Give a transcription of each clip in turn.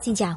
Xin chào.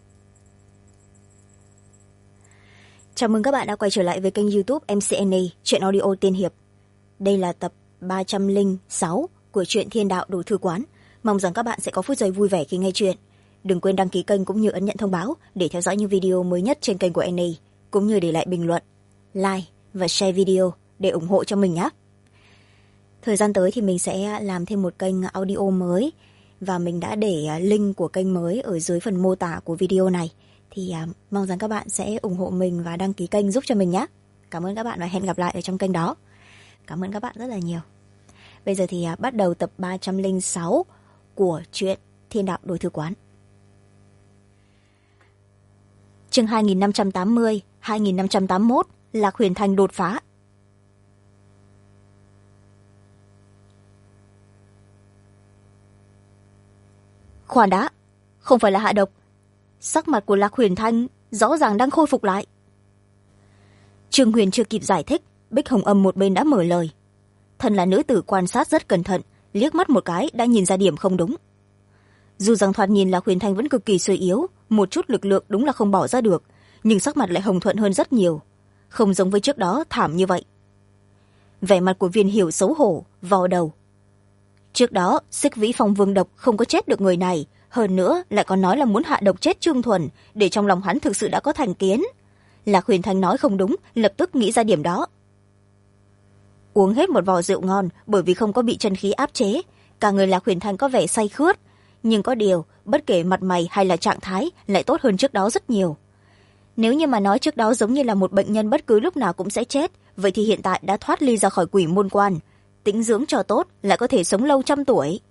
Chào mừng các bạn đã quay trở lại với kênh YouTube MCNA Truyện Audio Tiên Hiệp. Đây là tập 306 của truyện Thiên Đạo Đồ Thư Quán. Mong rằng các bạn sẽ có phút giây vui vẻ khi nghe chuyện. Đừng quên đăng ký kênh cũng như ấn nhận thông báo để theo dõi những video mới nhất trên kênh của NA, cũng như để lại bình luận, like và share video để ủng hộ cho mình nhé. Thời gian tới thì mình sẽ làm thêm một kênh audio mới và mình đã để link của kênh mới ở dưới phần mô tả của video này. Thì mong rằng các bạn sẽ ủng hộ mình và đăng ký kênh giúp cho mình nhé. Cảm ơn các bạn và hẹn gặp lại ở trong kênh đó. Cảm ơn các bạn rất là nhiều. Bây giờ thì bắt đầu tập 306 của truyện Thiên Đạo Đồ Thư Quán. Chương 2580, 2581, Lạc Huyền Thanh đột phá. Khoan đã, không phải là hạ độc. Sắc mặt của Lạc Huyền Thanh rõ ràng đang khôi phục lại. Trương Huyền chưa kịp giải thích, Bích Hồng Âm một bên đã mở lời. Thân là nữ tử quan sát rất cẩn thận, liếc mắt một cái đã nhìn ra điểm không đúng. Dù rằng thoạt nhìn Lạc Huyền Thanh vẫn cực kỳ suy yếu, một chút lực lượng đúng là không bỏ ra được, nhưng sắc mặt lại hồng thuận hơn rất nhiều, không giống với trước đó thảm như vậy. Vẻ mặt của Viên Hiểu xấu hổ, vò đầu. Trước đó Xích Vĩ Phong Vương độc không có chết được người này, hơn nữa lại còn nói là muốn hạ độc chết Trương Thuần, để trong lòng hắn thực sự đã có thành kiến. Lạc Huyền Thanh nói không đúng, lập tức nghĩ ra điểm đó. Uống hết một vò rượu ngon, bởi vì không có bị chân khí áp chế, cả người Lạc Huyền Thanh có vẻ say khướt, nhưng có điều bất kể mặt mày hay là trạng thái lại tốt hơn trước đó rất nhiều. Nếu như mà nói trước đó giống như là một bệnh nhân bất cứ lúc nào cũng sẽ chết, vậy thì hiện tại đã thoát ly ra khỏi quỷ môn quan, tĩnh dưỡng cho tốt lại có thể sống lâu 100 tuổi.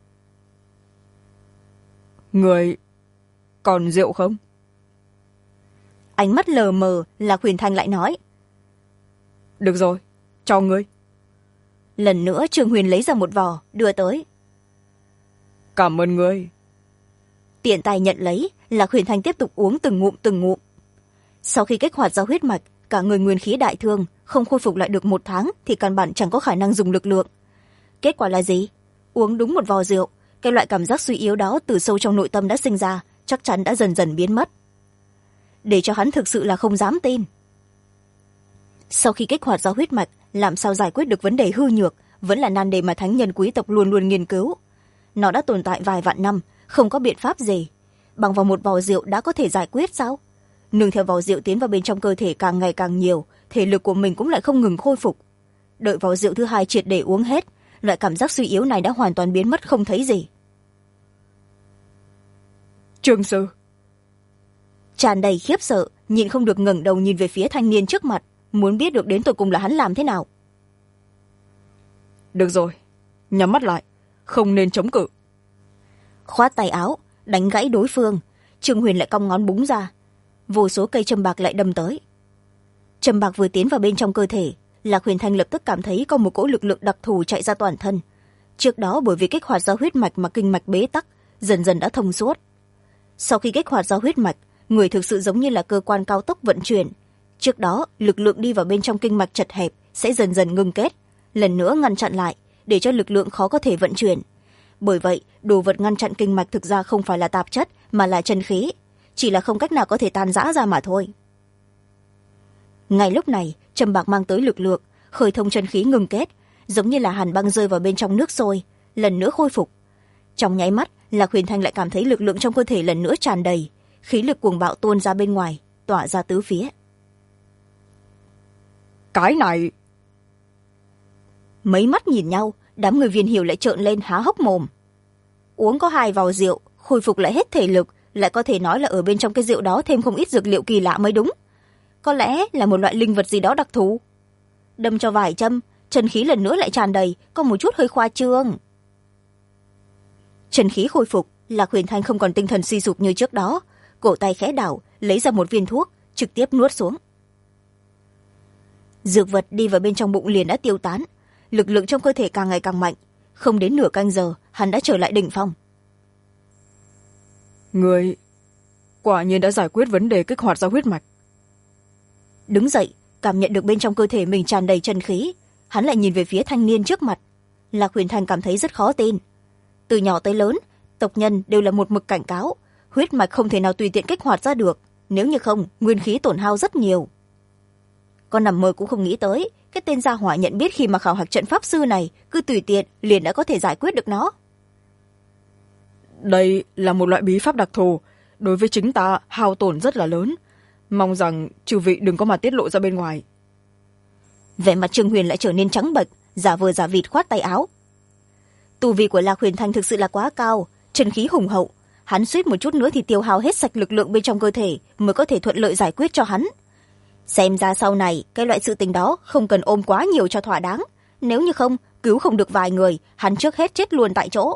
Người còn rượu không? Ánh mắt lờ mờ, Lạc Huyền Thanh lại nói. Được rồi, cho ngươi. Lần nữa Trương Huyền lấy ra một vò đưa tới. Cảm ơn ngươi. Tiện tay nhận lấy, Lạc Huyền Thanh tiếp tục uống từng ngụm từng ngụm. Sau khi kích hoạt ra huyết mạch, cả người nguyên khí đại thương, không khôi phục lại được 1 tháng thì căn bản chẳng có khả năng dùng lực lượng. Kết quả là gì? Uống đúng một vò rượu, cái loại cảm giác suy yếu đó từ sâu trong nội tâm đã sinh ra, chắc chắn đã dần dần biến mất. Để cho hắn thực sự là không dám tin. Sau khi kích hoạt ra huyết mạch, làm sao giải quyết được vấn đề hư nhược vẫn là nan đề mà thánh nhân quý tộc luôn luôn nghiên cứu. Nó đã tồn tại vài vạn năm, không có biện pháp gì. Bằng vào một vò rượu đã có thể giải quyết sao? Nương theo vò rượu tiến vào bên trong cơ thể càng ngày càng nhiều, thể lực của mình cũng lại không ngừng khôi phục. Đợi vò rượu thứ hai triệt để uống hết, loại cảm giác suy yếu này đã hoàn toàn biến mất không thấy gì. Trương sư. Tràn đầy khiếp sợ, nhịn không được ngẩng đầu nhìn về phía thanh niên trước mặt, muốn biết được đến tột cùng là hắn làm thế nào. Được rồi, nhắm mắt lại, không nên chống cự. Khoát tay áo, đánh gãy đối phương, Trương Huyền lại cong ngón búng ra. Vô số cây châm bạc lại đâm tới. Châm bạc vừa tiến vào bên trong cơ thể, Lạc Huyền Thanh lập tức cảm thấy có một cỗ lực lượng đặc thù chạy ra toàn thân. Trước đó bởi vì kích hoạt ra huyết mạch mà kinh mạch bế tắc, dần dần đã thông suốt. Sau khi kích hoạt ra huyết mạch, người thực sự giống như là cơ quan cao tốc vận chuyển. Trước đó lực lượng đi vào bên trong kinh mạch chật hẹp sẽ dần dần ngưng kết, lần nữa ngăn chặn lại, để cho lực lượng khó có thể vận chuyển. Bởi vậy đồ vật ngăn chặn kinh mạch thực ra không phải là tạp chất mà là chân khí, chỉ là không cách nào có thể tan rã ra mà thôi. Ngay lúc này châm bạc mang tới lực lượng khơi thông chân khí ngừng kết, giống như là hàn băng rơi vào bên trong nước sôi, lần nữa khôi phục. Trong nháy mắt, Lạc Huyền Thanh lại cảm thấy lực lượng trong cơ thể lần nữa tràn đầy, khí lực cuồng bạo tuôn ra bên ngoài, tỏa ra tứ phía. Cái này... Mấy mắt nhìn nhau, đám người Viên Hiểu lại trợn lên há hốc mồm. Uống có 2 vò rượu, khôi phục lại hết thể lực, lại có thể nói là ở bên trong cái rượu đó thêm không ít dược liệu kỳ lạ mới đúng. Có lẽ là một loại linh vật gì đó đặc thù. Đâm cho vài châm, chân khí lần nữa lại tràn đầy, có một chút hơi khoa trương. Chân khí khôi phục, Lạc Huyền Thanh không còn tinh thần suy sụp như trước đó, cổ tay khẽ đảo, lấy ra một viên thuốc, trực tiếp nuốt xuống. Dược vật đi vào bên trong bụng liền đã tiêu tán, lực lượng trong cơ thể càng ngày càng mạnh, không đến nửa canh giờ hắn đã trở lại đỉnh phong. Người quả nhiên đã giải quyết vấn đề kích hoạt ra huyết mạch. Đứng dậy, cảm nhận được bên trong cơ thể mình tràn đầy chân khí, hắn lại nhìn về phía thanh niên trước mặt. Lạc Huyền Thanh cảm thấy rất khó tin. Từ nhỏ tới lớn, tộc nhân đều là một mực cảnh cáo, huyết mạch không thể nào tùy tiện kích hoạt ra được, nếu như không nguyên khí tổn hao rất nhiều. Con nằm mơ cũng không nghĩ tới cái tên gia hỏa nhận biết khi mà khảo hạch trận pháp sư này cứ tùy tiện liền đã có thể giải quyết được nó. Đây là một loại bí pháp đặc thù, đối với chính ta hao tổn rất là lớn, mong rằng chư vị đừng có mà tiết lộ ra bên ngoài. Vẻ mặt Trương Huyền lại trở nên trắng bệch, giả vờ giả vịt khoát tay áo. Tu vi của Lạc Huyền Thanh thực sự là quá cao, chân khí hùng hậu, hắn suýt một chút nữa thì tiêu hao hết sạch lực lượng bên trong cơ thể mới có thể thuận lợi giải quyết cho hắn. Xem ra sau này cái loại sự tình đó không cần ôm quá nhiều cho thỏa đáng, nếu như không cứu không được vài người, hắn trước hết chết luôn tại chỗ.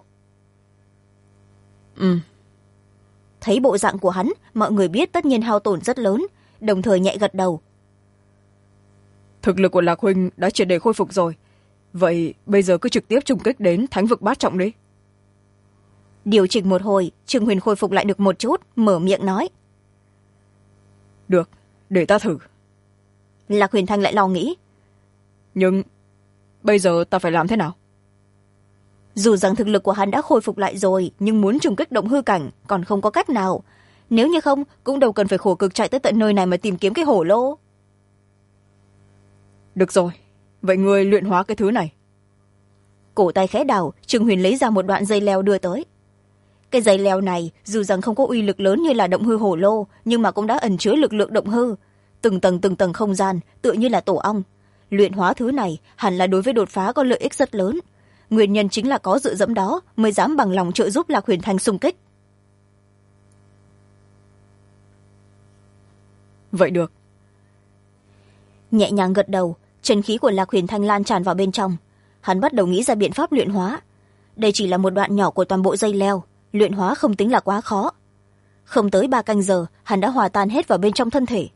Thấy bộ dạng của hắn, mọi người biết tất nhiên hao tổn rất lớn, đồng thời nhẹ gật đầu. Thực lực của Lạc huynh đã triệt để khôi phục rồi, vậy bây giờ cứ trực tiếp trùng kích đến thánh vực bát trọng đi. Điều chỉnh một hồi, Trương Huyền khôi phục lại được một chút, mở miệng nói. Được, để ta thử. Lạc Huyền Thanh lại lo nghĩ. Nhưng bây giờ ta phải làm thế nào? Dù rằng thực lực của hắn đã khôi phục lại rồi, nhưng muốn trùng kích động hư cảnh còn không có cách nào. Nếu như không, cũng đâu cần phải khổ cực chạy tới tận nơi này mà tìm kiếm cái hổ lô. Được rồi, vậy ngươi luyện hóa cái thứ này. Cổ tay khẽ đảo, Trương Huyền lấy ra một đoạn dây leo đưa tới. Cái dây leo này dù rằng không có uy lực lớn như là động hư hổ lô, nhưng mà cũng đã ẩn chứa lực lượng động hư. Từng tầng không gian tựa như là tổ ong. Luyện hóa thứ này hẳn là đối với đột phá có lợi ích rất lớn. Nguyên nhân chính là có dựa dẫm đó mới dám bằng lòng trợ giúp Lạc Huyền Thanh xung kích. Vậy được. Nhẹ nhàng gật đầu, chân khí của Lạc Huyền Thanh lan tràn vào bên trong. Hắn bắt đầu nghĩ ra biện pháp luyện hóa. Đây chỉ là một đoạn nhỏ của toàn bộ dây leo, luyện hóa không tính là quá khó. Không tới 3 canh giờ, hắn đã hòa tan hết vào bên trong thân thể.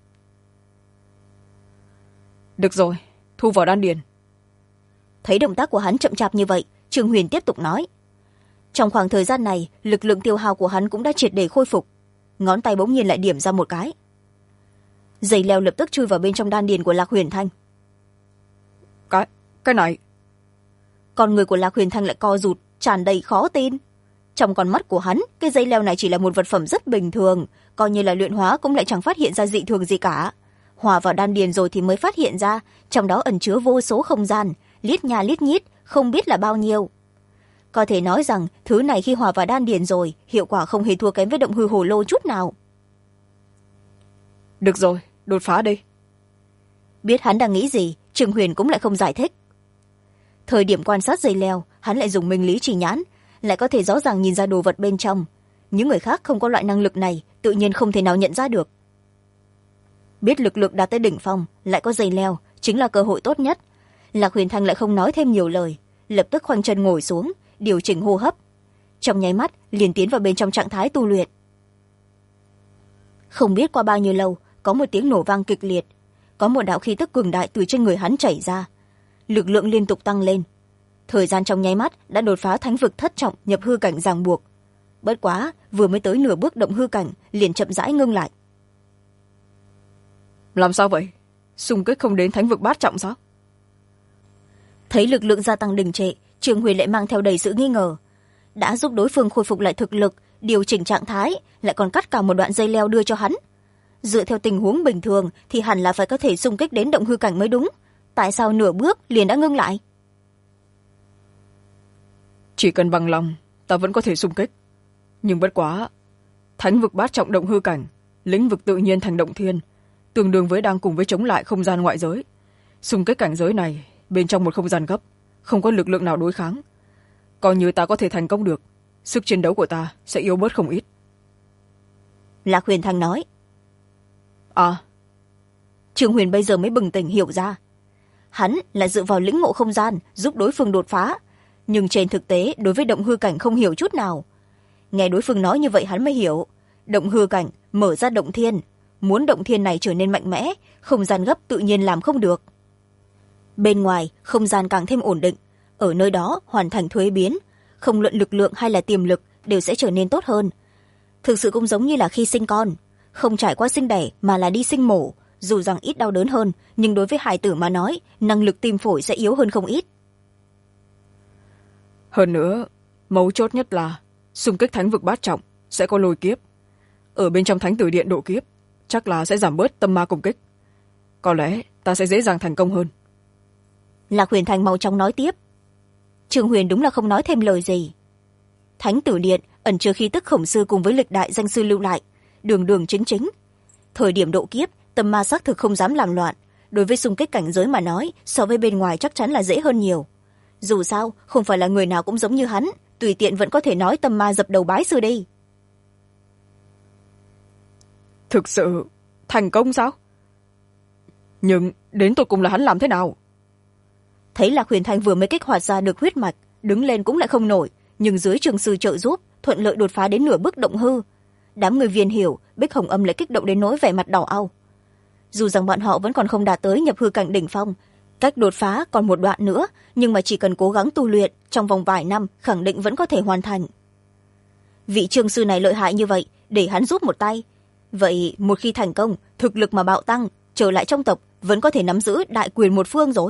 Được rồi, thu vào đan điền. Thấy động tác của hắn chậm chạp như vậy, Trương Huyền tiếp tục nói. Trong khoảng thời gian này, lực lượng tiêu hao của hắn cũng đã triệt để khôi phục. Ngón tay bỗng nhiên lại điểm ra một cái. Dây leo lập tức chui vào bên trong đan điền của Lạc Huyền Thanh. Cái này. Con người của Lạc Huyền Thanh lại co rụt, tràn đầy khó tin. Trong con mắt của hắn, cái dây leo này chỉ là một vật phẩm rất bình thường, coi như là luyện hóa cũng lại chẳng phát hiện ra dị thường gì cả. Hòa vào đan điền rồi thì mới phát hiện ra, trong đó ẩn chứa vô số không gian, lít nha lít nhít, không biết là bao nhiêu. Có thể nói rằng thứ này khi hòa vào đan điền rồi, hiệu quả không hề thua kém với động hư hồ lô chút nào. Được rồi, đột phá đi. Biết hắn đang nghĩ gì, Trương Huyền cũng lại không giải thích. Thời điểm quan sát dây leo, hắn lại dùng minh lý chỉ nhãn, lại có thể rõ ràng nhìn ra đồ vật bên trong. Những người khác không có loại năng lực này, tự nhiên không thể nào nhận ra được. Biết lực lượng đạt tới đỉnh phong, lại có dây leo, chính là cơ hội tốt nhất. Lạc Huyền Thanh lại không nói thêm nhiều lời, lập tức khoanh chân ngồi xuống, điều chỉnh hô hấp. Trong nháy mắt, liền tiến vào bên trong trạng thái tu luyện. Không biết qua bao nhiêu lâu, có một tiếng nổ vang kịch liệt. Có một đạo khí tức cường đại từ trên người hắn chảy ra. Lực lượng liên tục tăng lên. Thời gian trong nháy mắt đã đột phá thánh vực thất trọng nhập hư cảnh ràng buộc. Bất quá, vừa mới tới nửa bước động hư cảnh, liền chậm rãi ngưng lại. Làm sao vậy? Xung kích không đến thánh vực bát trọng sao? Thấy lực lượng gia tăng đình trệ, Trương Huyền lại mang theo đầy sự nghi ngờ. Đã giúp đối phương khôi phục lại thực lực, điều chỉnh trạng thái, lại còn cắt cả một đoạn dây leo đưa cho hắn. Dựa theo tình huống bình thường thì hẳn là phải có thể xung kích đến động hư cảnh mới đúng. Tại sao nửa bước liền đã ngưng lại? Chỉ cần bằng lòng, ta vẫn có thể xung kích. Nhưng bất quá, thánh vực bát trọng động hư cảnh, lĩnh vực tự nhiên thành động thiên, tương đương với đang cùng với chống lại không gian ngoại giới. Xung kích cảnh giới này, bên trong một không gian gấp, không có lực lượng nào đối kháng. Coi như ta có thể thành công được, sức chiến đấu của ta sẽ yếu bớt không ít. Lạc Huyền Thanh nói. À. Trương Huyền bây giờ mới bừng tỉnh hiểu ra. Hắn là dựa vào lĩnh ngộ không gian giúp đối phương đột phá, nhưng trên thực tế đối với động hư cảnh không hiểu chút nào. Nghe đối phương nói như vậy hắn mới hiểu, động hư cảnh mở ra động thiên, muốn động thiên này trở nên mạnh mẽ, không gian gấp tự nhiên làm không được. Bên ngoài không gian càng thêm ổn định, ở nơi đó hoàn thành thuế biến, không luận lực lượng hay là tiềm lực đều sẽ trở nên tốt hơn. Thực sự cũng giống như là khi sinh con, không trải qua sinh đẻ mà là đi sinh mổ, dù rằng ít đau đớn hơn, nhưng đối với hài tử mà nói, năng lực tim phổi sẽ yếu hơn không ít. Hơn nữa, mấu chốt nhất là xung kích thánh vực bát trọng sẽ có lôi kiếp. ở bên trong thánh tử điện độ kiếp chắc là sẽ giảm bớt tâm ma công kích, có lẽ ta sẽ dễ dàng thành công hơn. Lạc Huyền Thành mau chóng nói tiếp. Trương Huyền đúng là không nói thêm lời gì. Thánh tử điện ẩn chứa khí tức khổng sư cùng với lịch đại danh sư lưu lại, đường đường chính chính. Thời điểm độ kiếp, tâm ma xác thực không dám làm loạn, đối với xung kích cảnh giới mà nói, so với bên ngoài chắc chắn là dễ hơn nhiều. Dù sao không phải là người nào cũng giống như hắn, tùy tiện vẫn có thể nói tâm ma dập đầu bái sư đi. Thực sự thành công sao? Nhưng đến tột cùng là hắn làm thế nào? Thấy Lạc Huyền Thanh vừa mới kích hoạt ra được huyết mạch, đứng lên cũng lại không nổi, nhưng dưới trường sư trợ giúp thuận lợi đột phá đến nửa bước động hư. Đám người Viên Hiểu, Bích Hồng Âm lại kích động đến nỗi vẻ mặt đỏ au. Dù rằng bọn họ vẫn còn không đạt tới nhập hư cảnh đỉnh phong, cách đột phá còn một đoạn nữa, nhưng mà chỉ cần cố gắng tu luyện trong vòng vài năm khẳng định vẫn có thể hoàn thành. Vị trường sư này lợi hại như vậy, để hắn giúp một tay. Vậy một khi thành công, thực lực mà bạo tăng, trở lại trong tộc vẫn có thể nắm giữ đại quyền một phương rồi.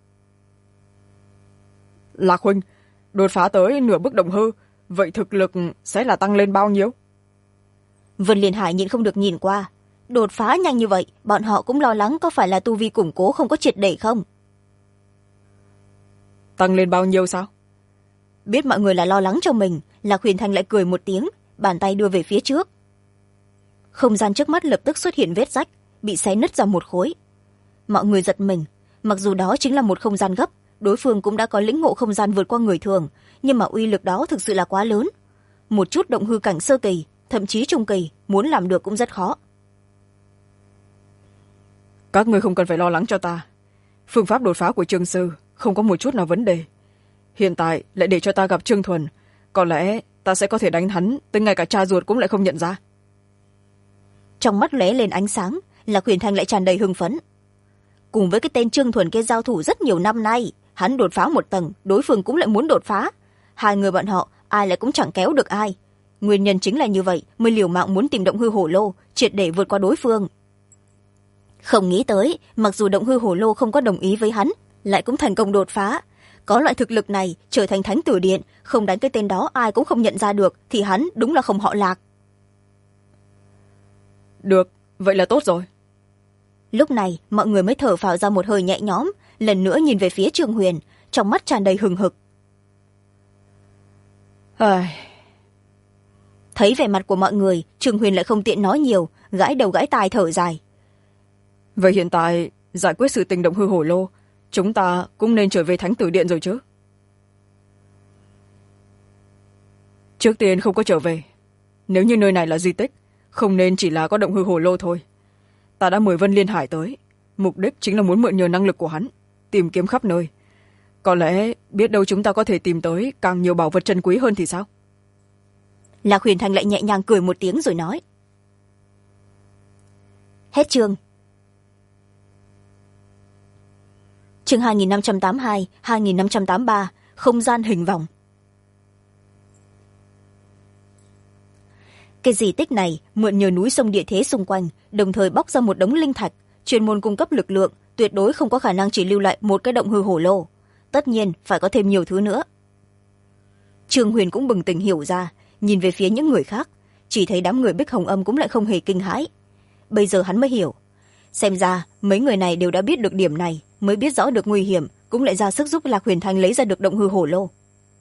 Lạc huynh, đột phá tới nửa bước động hư, vậy thực lực sẽ là tăng lên bao nhiêu? Vân Liên Hải nhịn không được nhìn qua. Đột phá nhanh như vậy, bọn họ cũng lo lắng có phải là tu vi củng cố không có triệt để không. Tăng lên bao nhiêu sao? Biết mọi người là lo lắng cho mình, Lạc Huyền Thanh lại cười một tiếng, bàn tay đưa về phía trước. Không gian trước mắt lập tức xuất hiện vết rách, bị xé nứt ra một khối. Mọi người giật mình, mặc dù đó chính là một không gian gấp, đối phương cũng đã có lĩnh ngộ không gian vượt qua người thường, nhưng mà uy lực đó thực sự là quá lớn. Một chút động hư cảnh sơ kỳ, thậm chí trung kỳ, muốn làm được cũng rất khó. Các người không cần phải lo lắng cho ta. Phương pháp đột phá của Trương sư không có một chút nào vấn đề. Hiện tại lại để cho ta gặp Trương Thuần, có lẽ ta sẽ có thể đánh hắn tới ngay cả cha ruột cũng lại không nhận ra. Trong mắt lóe lên ánh sáng, Lạc Huyền Thanh lại tràn đầy hưng phấn. Cùng với cái tên Trương Thuần kia giao thủ rất nhiều năm nay, hắn đột phá một tầng, đối phương cũng lại muốn đột phá. Hai người bọn họ ai lại cũng chẳng kéo được ai. Nguyên nhân chính là như vậy mới liều mạng muốn tìm động hư hổ lô, triệt để vượt qua đối phương. Không nghĩ tới, mặc dù động hư hổ lô không có đồng ý với hắn, lại cũng thành công đột phá. Có loại thực lực này, trở thành thánh tử điện, không đánh cái tên đó ai cũng không nhận ra được, thì hắn đúng là không họ Lạc. Được, vậy là tốt rồi. Lúc này, mọi người mới thở phào ra một hơi nhẹ nhõm, lần nữa nhìn về phía Trương Huyền, trong mắt tràn đầy hừng hực. Thấy vẻ mặt của mọi người, Trương Huyền lại không tiện nói nhiều, gãi đầu gãi tai thở dài. Vậy hiện tại, giải quyết sự tình động hư hổ lô, chúng ta cũng nên trở về thánh tử điện rồi chứ? Trước tiên không có trở về. Nếu như nơi này là di tích, không nên chỉ là có động hư hổ lô thôi. Ta đã mời Vân Liên Hải tới, mục đích chính là muốn mượn nhờ năng lực của hắn, tìm kiếm khắp nơi. Có lẽ biết đâu chúng ta có thể tìm tới càng nhiều bảo vật chân quý hơn thì sao? Lạc Huyền Thanh lại nhẹ nhàng cười một tiếng rồi nói. Hết chương. Chương 2582, 2583, không gian hình vòng. Cái di tích này mượn nhờ núi sông địa thế xung quanh, đồng thời bóc ra một đống linh thạch, chuyên môn cung cấp lực lượng, tuyệt đối không có khả năng chỉ lưu lại một cái động hư hổ lô. Tất nhiên phải có thêm nhiều thứ nữa. Trương Huyền cũng bừng tỉnh hiểu ra, nhìn về phía những người khác, chỉ thấy đám người Bích Hồng Âm cũng lại không hề kinh hãi. Bây giờ hắn mới hiểu, xem ra mấy người này đều đã biết được điểm này, mới biết rõ được nguy hiểm, cũng lại ra sức giúp Lạc Huyền Thanh lấy ra được động hư hổ lô.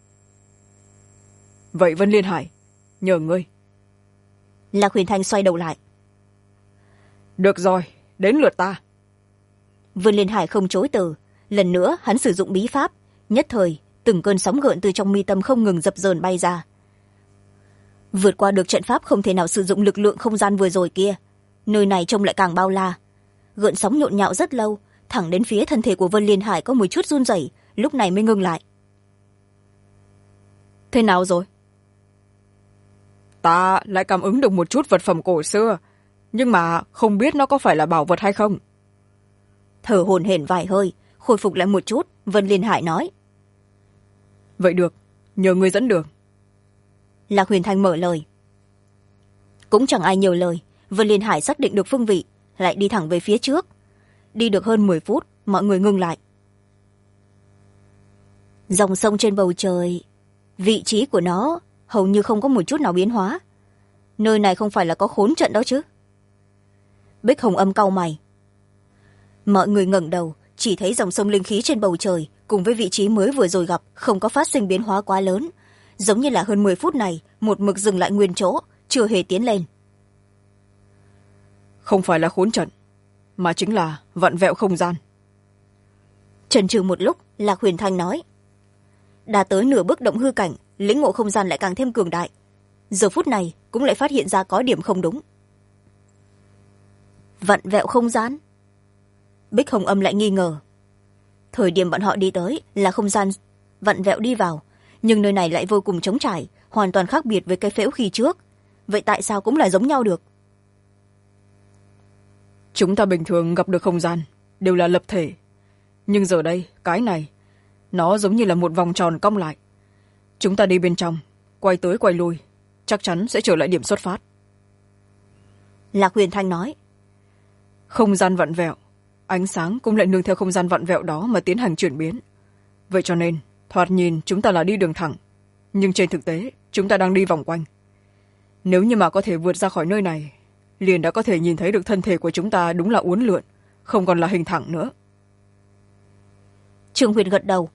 Vậy Vân Liên Hải, nhờ ngươi. Lạc Huyền Thanh xoay đầu lại. Được rồi, đến lượt ta. Vân Liên Hải không chối từ, lần nữa hắn sử dụng bí pháp, nhất thời từng cơn sóng gợn từ trong mi tâm không ngừng dập dờn bay ra. Vượt qua được trận pháp không thể nào sử dụng lực lượng không gian vừa rồi kia, nơi này trông lại càng bao la. Gợn sóng nhộn nhạo rất lâu, thẳng đến phía thân thể của Vân Liên Hải có một chút run rẩy, lúc này mới ngừng lại. Thế nào rồi? Ta lại cảm ứng được một chút vật phẩm cổ xưa, nhưng mà không biết nó có phải là bảo vật hay không. Thở hổn hển vài hơi, khôi phục lại một chút, Vân Liên Hải nói. Vậy được, nhờ ngươi dẫn đường. Lạc Huyền Thanh mở lời. Cũng chẳng ai nhiều lời, Vân Liên Hải xác định được phương vị, lại đi thẳng về phía trước. Đi được hơn 10 phút, mọi người ngừng lại. Dòng sông trên bầu trời, vị trí của nó hầu như không có một chút nào biến hóa. nơi này không phải là có khốn trận đó chứ? Bích Hồng Âm cau mày. Mọi người ngẩng đầu chỉ thấy dòng sông linh khí trên bầu trời cùng với vị trí mới vừa rồi gặp không có phát sinh biến hóa quá lớn, giống như là hơn 10 phút này một mực dừng lại nguyên chỗ, chưa hề tiến lên. Không phải là khốn trận, mà chính là vặn vẹo không gian. Chần chừ một lúc, Lạc Huyền Thanh nói. Đã tới nửa bước động hư cảnh, lĩnh ngộ không gian lại càng thêm cường đại. Giờ phút này cũng lại phát hiện ra có điểm không đúng. Vặn vẹo không gian? Bích Hồng Âm lại nghi ngờ. Thời điểm bọn họ đi tới là không gian vặn vẹo đi vào, nhưng nơi này lại vô cùng trống trải, hoàn toàn khác biệt với cái phễu khi trước. Vậy tại sao cũng là giống nhau được? Chúng ta bình thường gặp được không gian đều là lập thể, nhưng giờ đây cái này nó giống như là một vòng tròn cong lại. Chúng ta đi bên trong, quay tới quay lui, chắc chắn sẽ trở lại điểm xuất phát. Lạc Huyền Thanh nói. Không gian vặn vẹo, ánh sáng cũng lại nương theo không gian vặn vẹo đó mà tiến hành chuyển biến. Vậy cho nên thoạt nhìn chúng ta là đi đường thẳng, nhưng trên thực tế chúng ta đang đi vòng quanh. Nếu như mà có thể vượt ra khỏi nơi này, liền đã có thể nhìn thấy được thân thể của chúng ta đúng là uốn lượn, không còn là hình thẳng nữa. Trương Huyền gật đầu.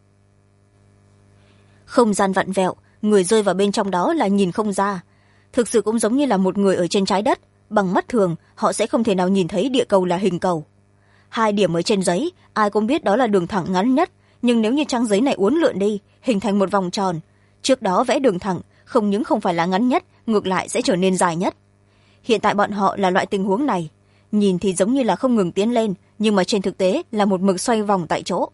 Không gian vặn vẹo, người rơi vào bên trong đó là nhìn không ra. Thực sự cũng giống như là một người ở trên trái đất, bằng mắt thường họ sẽ không thể nào nhìn thấy địa cầu là hình cầu. 2 điểm ở trên giấy, ai cũng biết đó là đường thẳng ngắn nhất, nhưng nếu như trang giấy này uốn lượn đi, hình thành một vòng tròn, trước đó vẽ đường thẳng không những không phải là ngắn nhất, ngược lại sẽ trở nên dài nhất. Hiện tại bọn họ là loại tình huống này, nhìn thì giống như là không ngừng tiến lên, nhưng mà trên thực tế là một mực xoay vòng tại chỗ.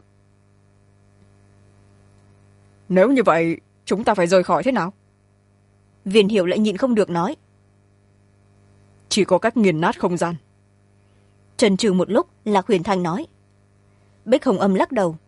Nếu như vậy chúng ta phải rời khỏi thế nào? Viên Hiểu lại nhịn không được nói. Chỉ có cách nghiền nát không gian. Chần chừ một lúc, Lạc Huyền Thanh nói. Bích Hồng Âm lắc đầu.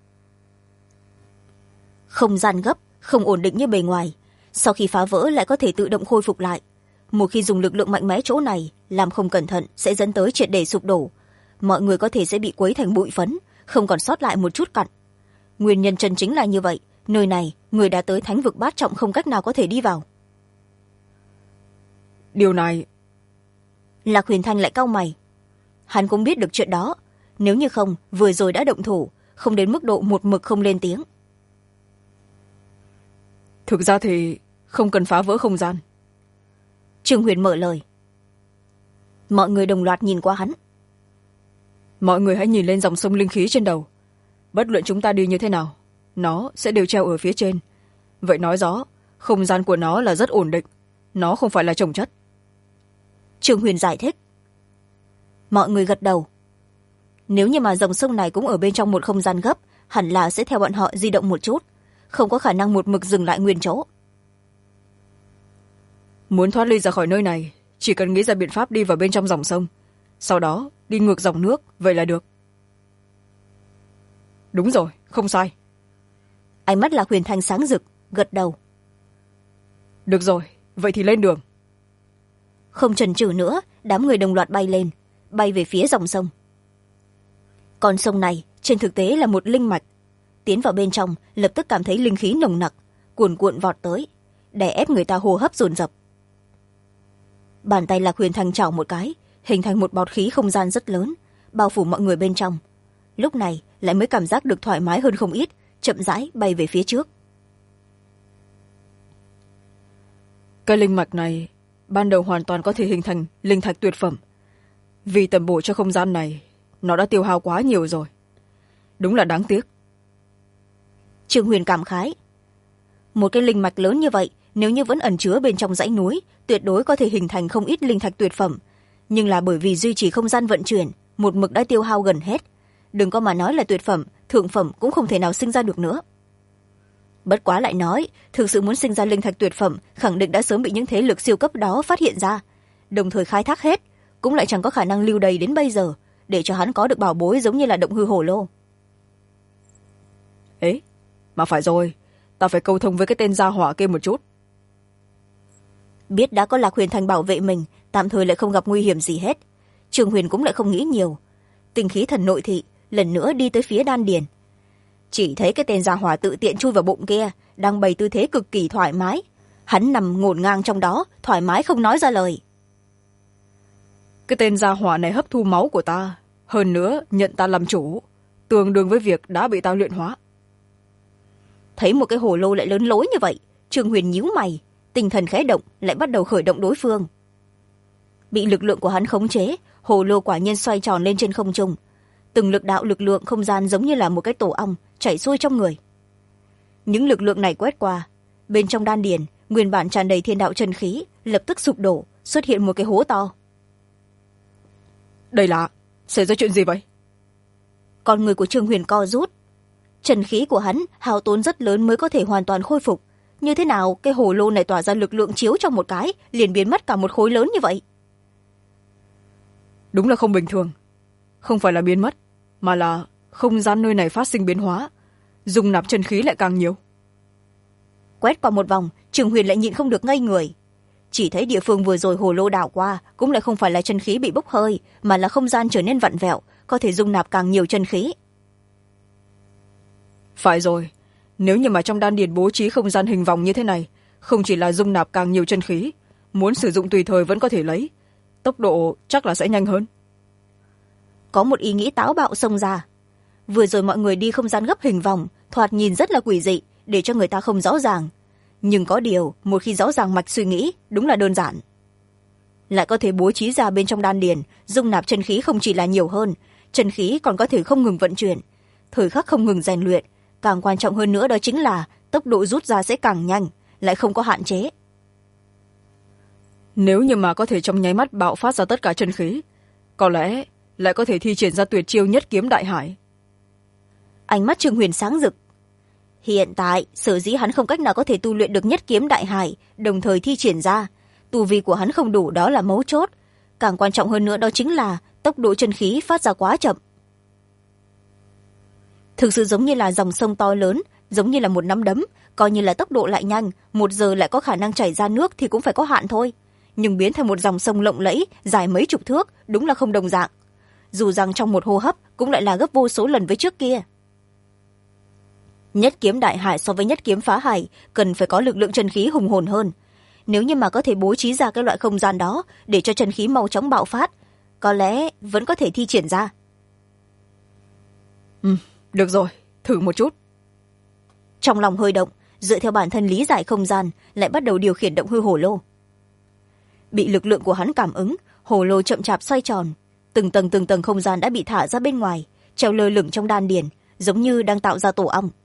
Không gian gấp, không ổn định như bề ngoài, sau khi phá vỡ lại có thể tự động khôi phục lại. Một khi dùng lực lượng mạnh mẽ chỗ này, làm không cẩn thận sẽ dẫn tới triệt để sụp đổ. Mọi người có thể sẽ bị quấy thành bụi phấn, không còn sót lại một chút cặn. Nguyên nhân chân chính là như vậy, nơi này người đã tới thánh vực bát trọng không cách nào có thể đi vào. Điều này... Lạc Huyền Thanh lại cau mày. Hắn cũng biết được chuyện đó, nếu như không vừa rồi đã động thủ, không đến mức độ một mực không lên tiếng. Thực ra thì không cần phá vỡ không gian. Trương Huyền mở lời. Mọi người đồng loạt nhìn qua hắn. Mọi người hãy nhìn lên dòng sông linh khí trên đầu. Bất luận chúng ta đi như thế nào, nó sẽ đều treo ở phía trên. Vậy nói rõ không gian của nó là rất ổn định, nó không phải là chồng chất. Trương Huyền giải thích. Mọi người gật đầu. Nếu như mà dòng sông này cũng ở bên trong một không gian gấp, hẳn là sẽ theo bọn họ di động một chút, không có khả năng một mực dừng lại nguyên chỗ. Muốn thoát ly ra khỏi nơi này, chỉ cần nghĩ ra biện pháp đi vào bên trong dòng sông, sau đó đi ngược dòng nước, vậy là được. Đúng rồi, không sai. Ánh mắt Lạc Huyền Thanh sáng rực, gật đầu. Được rồi, vậy thì lên đường. Không chần chừ nữa, đám người đồng loạt bay lên, bay về phía dòng sông. Con sông này trên thực tế là một linh mạch. Tiến vào bên trong, lập tức cảm thấy linh khí nồng nặc, cuồn cuộn vọt tới, đè ép người ta hô hấp dồn dập. Bàn tay Lạc Huyền Thanh chảo một cái, hình thành một bọt khí không gian rất lớn, bao phủ mọi người bên trong. Lúc này lại mới cảm giác được thoải mái hơn không ít, chậm rãi bay về phía trước. Cái linh mạch này ban đầu hoàn toàn có thể hình thành linh thạch tuyệt phẩm. Vì tầm bổ cho không gian này, nó đã tiêu hao quá nhiều rồi. Đúng là đáng tiếc. Trương Huyền cảm khái. Một cái linh mạch lớn như vậy, nếu như vẫn ẩn chứa bên trong dãy núi, tuyệt đối có thể hình thành không ít linh thạch tuyệt phẩm. Nhưng là bởi vì duy trì không gian vận chuyển, một mực đã tiêu hao gần hết. Đừng có mà nói là tuyệt phẩm, thượng phẩm cũng không thể nào sinh ra được nữa. Bất quá lại nói, thực sự muốn sinh ra linh thạch tuyệt phẩm, khẳng định đã sớm bị những thế lực siêu cấp đó phát hiện ra, đồng thời khai thác hết, cũng lại chẳng có khả năng lưu đầy đến bây giờ, để cho hắn có được bảo bối giống như là động hư hổ lô. Ế, mà phải rồi, ta phải câu thông với cái tên gia hỏa kia một chút. Biết đã có Lạc Huyền Thanh bảo vệ mình, tạm thời lại không gặp nguy hiểm gì hết. Trương Huyền cũng lại không nghĩ nhiều. Tinh khí thần nội thị lần nữa đi tới phía đan điền. Chỉ thấy cái tên gia hỏa tự tiện chui vào bụng kia, đang bày tư thế cực kỳ thoải mái. hắn nằm ngổn ngang trong đó thoải mái không nói ra lời. Cái tên gia hỏa này hấp thu máu của ta, hơn nữa nhận ta làm chủ, tương đương với việc đã bị ta luyện hóa. Thấy một cái hồ lô lại lớn lối như vậy, Trương Huyền nhíu mày, tinh thần khẽ động, lại bắt đầu khởi động đối phương. Bị lực lượng của hắn khống chế, hồ lô quả nhiên xoay tròn lên trên không trung. Từng lực đạo lực lượng không gian giống như là một cái tổ ong chảy xuôi trong người. Những lực lượng này quét qua, bên trong đan điền nguyên bản tràn đầy thiên đạo chân khí lập tức sụp đổ, xuất hiện một cái hố to. Đây là xảy ra chuyện gì vậy? Con người của Trương Huyền co rút. Chân khí của hắn hao tốn rất lớn mới có thể hoàn toàn khôi phục. Như thế nào cái hồ lô này tỏa ra lực lượng chiếu trong một cái liền biến mất cả một khối lớn như vậy? Đúng là không bình thường. Không phải là biến mất, mà là không gian nơi này phát sinh biến hóa, dung nạp chân khí lại càng nhiều. Quét qua một vòng, Trương Huyền lại nhịn không được ngây người. Chỉ thấy địa phương vừa rồi hồ lô đảo qua cũng lại không phải là chân khí bị bốc hơi, mà là không gian trở nên vặn vẹo, có thể dung nạp càng nhiều chân khí. Phải rồi, nếu như mà trong đan điền bố trí không gian hình vòng như thế này, không chỉ là dung nạp càng nhiều chân khí, muốn sử dụng tùy thời vẫn có thể lấy, tốc độ chắc là sẽ nhanh hơn. Có một ý nghĩ táo bạo xông ra. Vừa rồi mọi người đi không gian gấp hình vòng, thoạt nhìn rất là quỷ dị, để cho người ta không rõ ràng. Nhưng có điều, một khi rõ ràng mạch suy nghĩ, đúng là đơn giản. Lại có thể bố trí ra bên trong đan điền, dung nạp chân khí không chỉ là nhiều hơn, chân khí còn có thể không ngừng vận chuyển, thời khắc không ngừng rèn luyện. Càng quan trọng hơn nữa đó chính là tốc độ rút ra sẽ càng nhanh, lại không có hạn chế. Nếu như mà có thể trong nháy mắt bạo phát ra tất cả chân khí, có lẽ lại có thể thi triển ra tuyệt chiêu nhất kiếm đại hải. Ánh mắt Trương Huyền sáng rực. Hiện tại sở dĩ hắn không cách nào có thể tu luyện được nhất kiếm đại hải đồng thời thi triển ra, tu vi của hắn không đủ, đó là mấu chốt. Càng quan trọng hơn nữa đó chính là tốc độ chân khí phát ra quá chậm. Thực sự giống như là dòng sông to lớn, giống như là một nắm đấm, coi như là tốc độ lại nhanh, 1 giờ lại có khả năng chảy ra nước thì cũng phải có hạn thôi. Nhưng biến thành một dòng sông lộng lẫy dài mấy chục thước, đúng là không đồng dạng. Dù rằng trong một hô hấp cũng lại là gấp vô số lần với trước kia. Nhất kiếm đại hải so với nhất kiếm phá hải cần phải có lực lượng chân khí hùng hồn hơn. Nếu như mà có thể bố trí ra cái loại không gian đó để cho chân khí mau chóng bạo phát, có lẽ vẫn có thể thi triển ra. Được rồi, thử một chút. Trong lòng hơi động, dựa theo bản thân lý giải không gian, lại bắt đầu điều khiển động hư hồ lô. Bị lực lượng của hắn cảm ứng, hồ lô chậm chạp xoay tròn, từng tầng không gian đã bị thả ra bên ngoài, treo lơ lửng trong đan điền, giống như đang tạo ra tổ ong.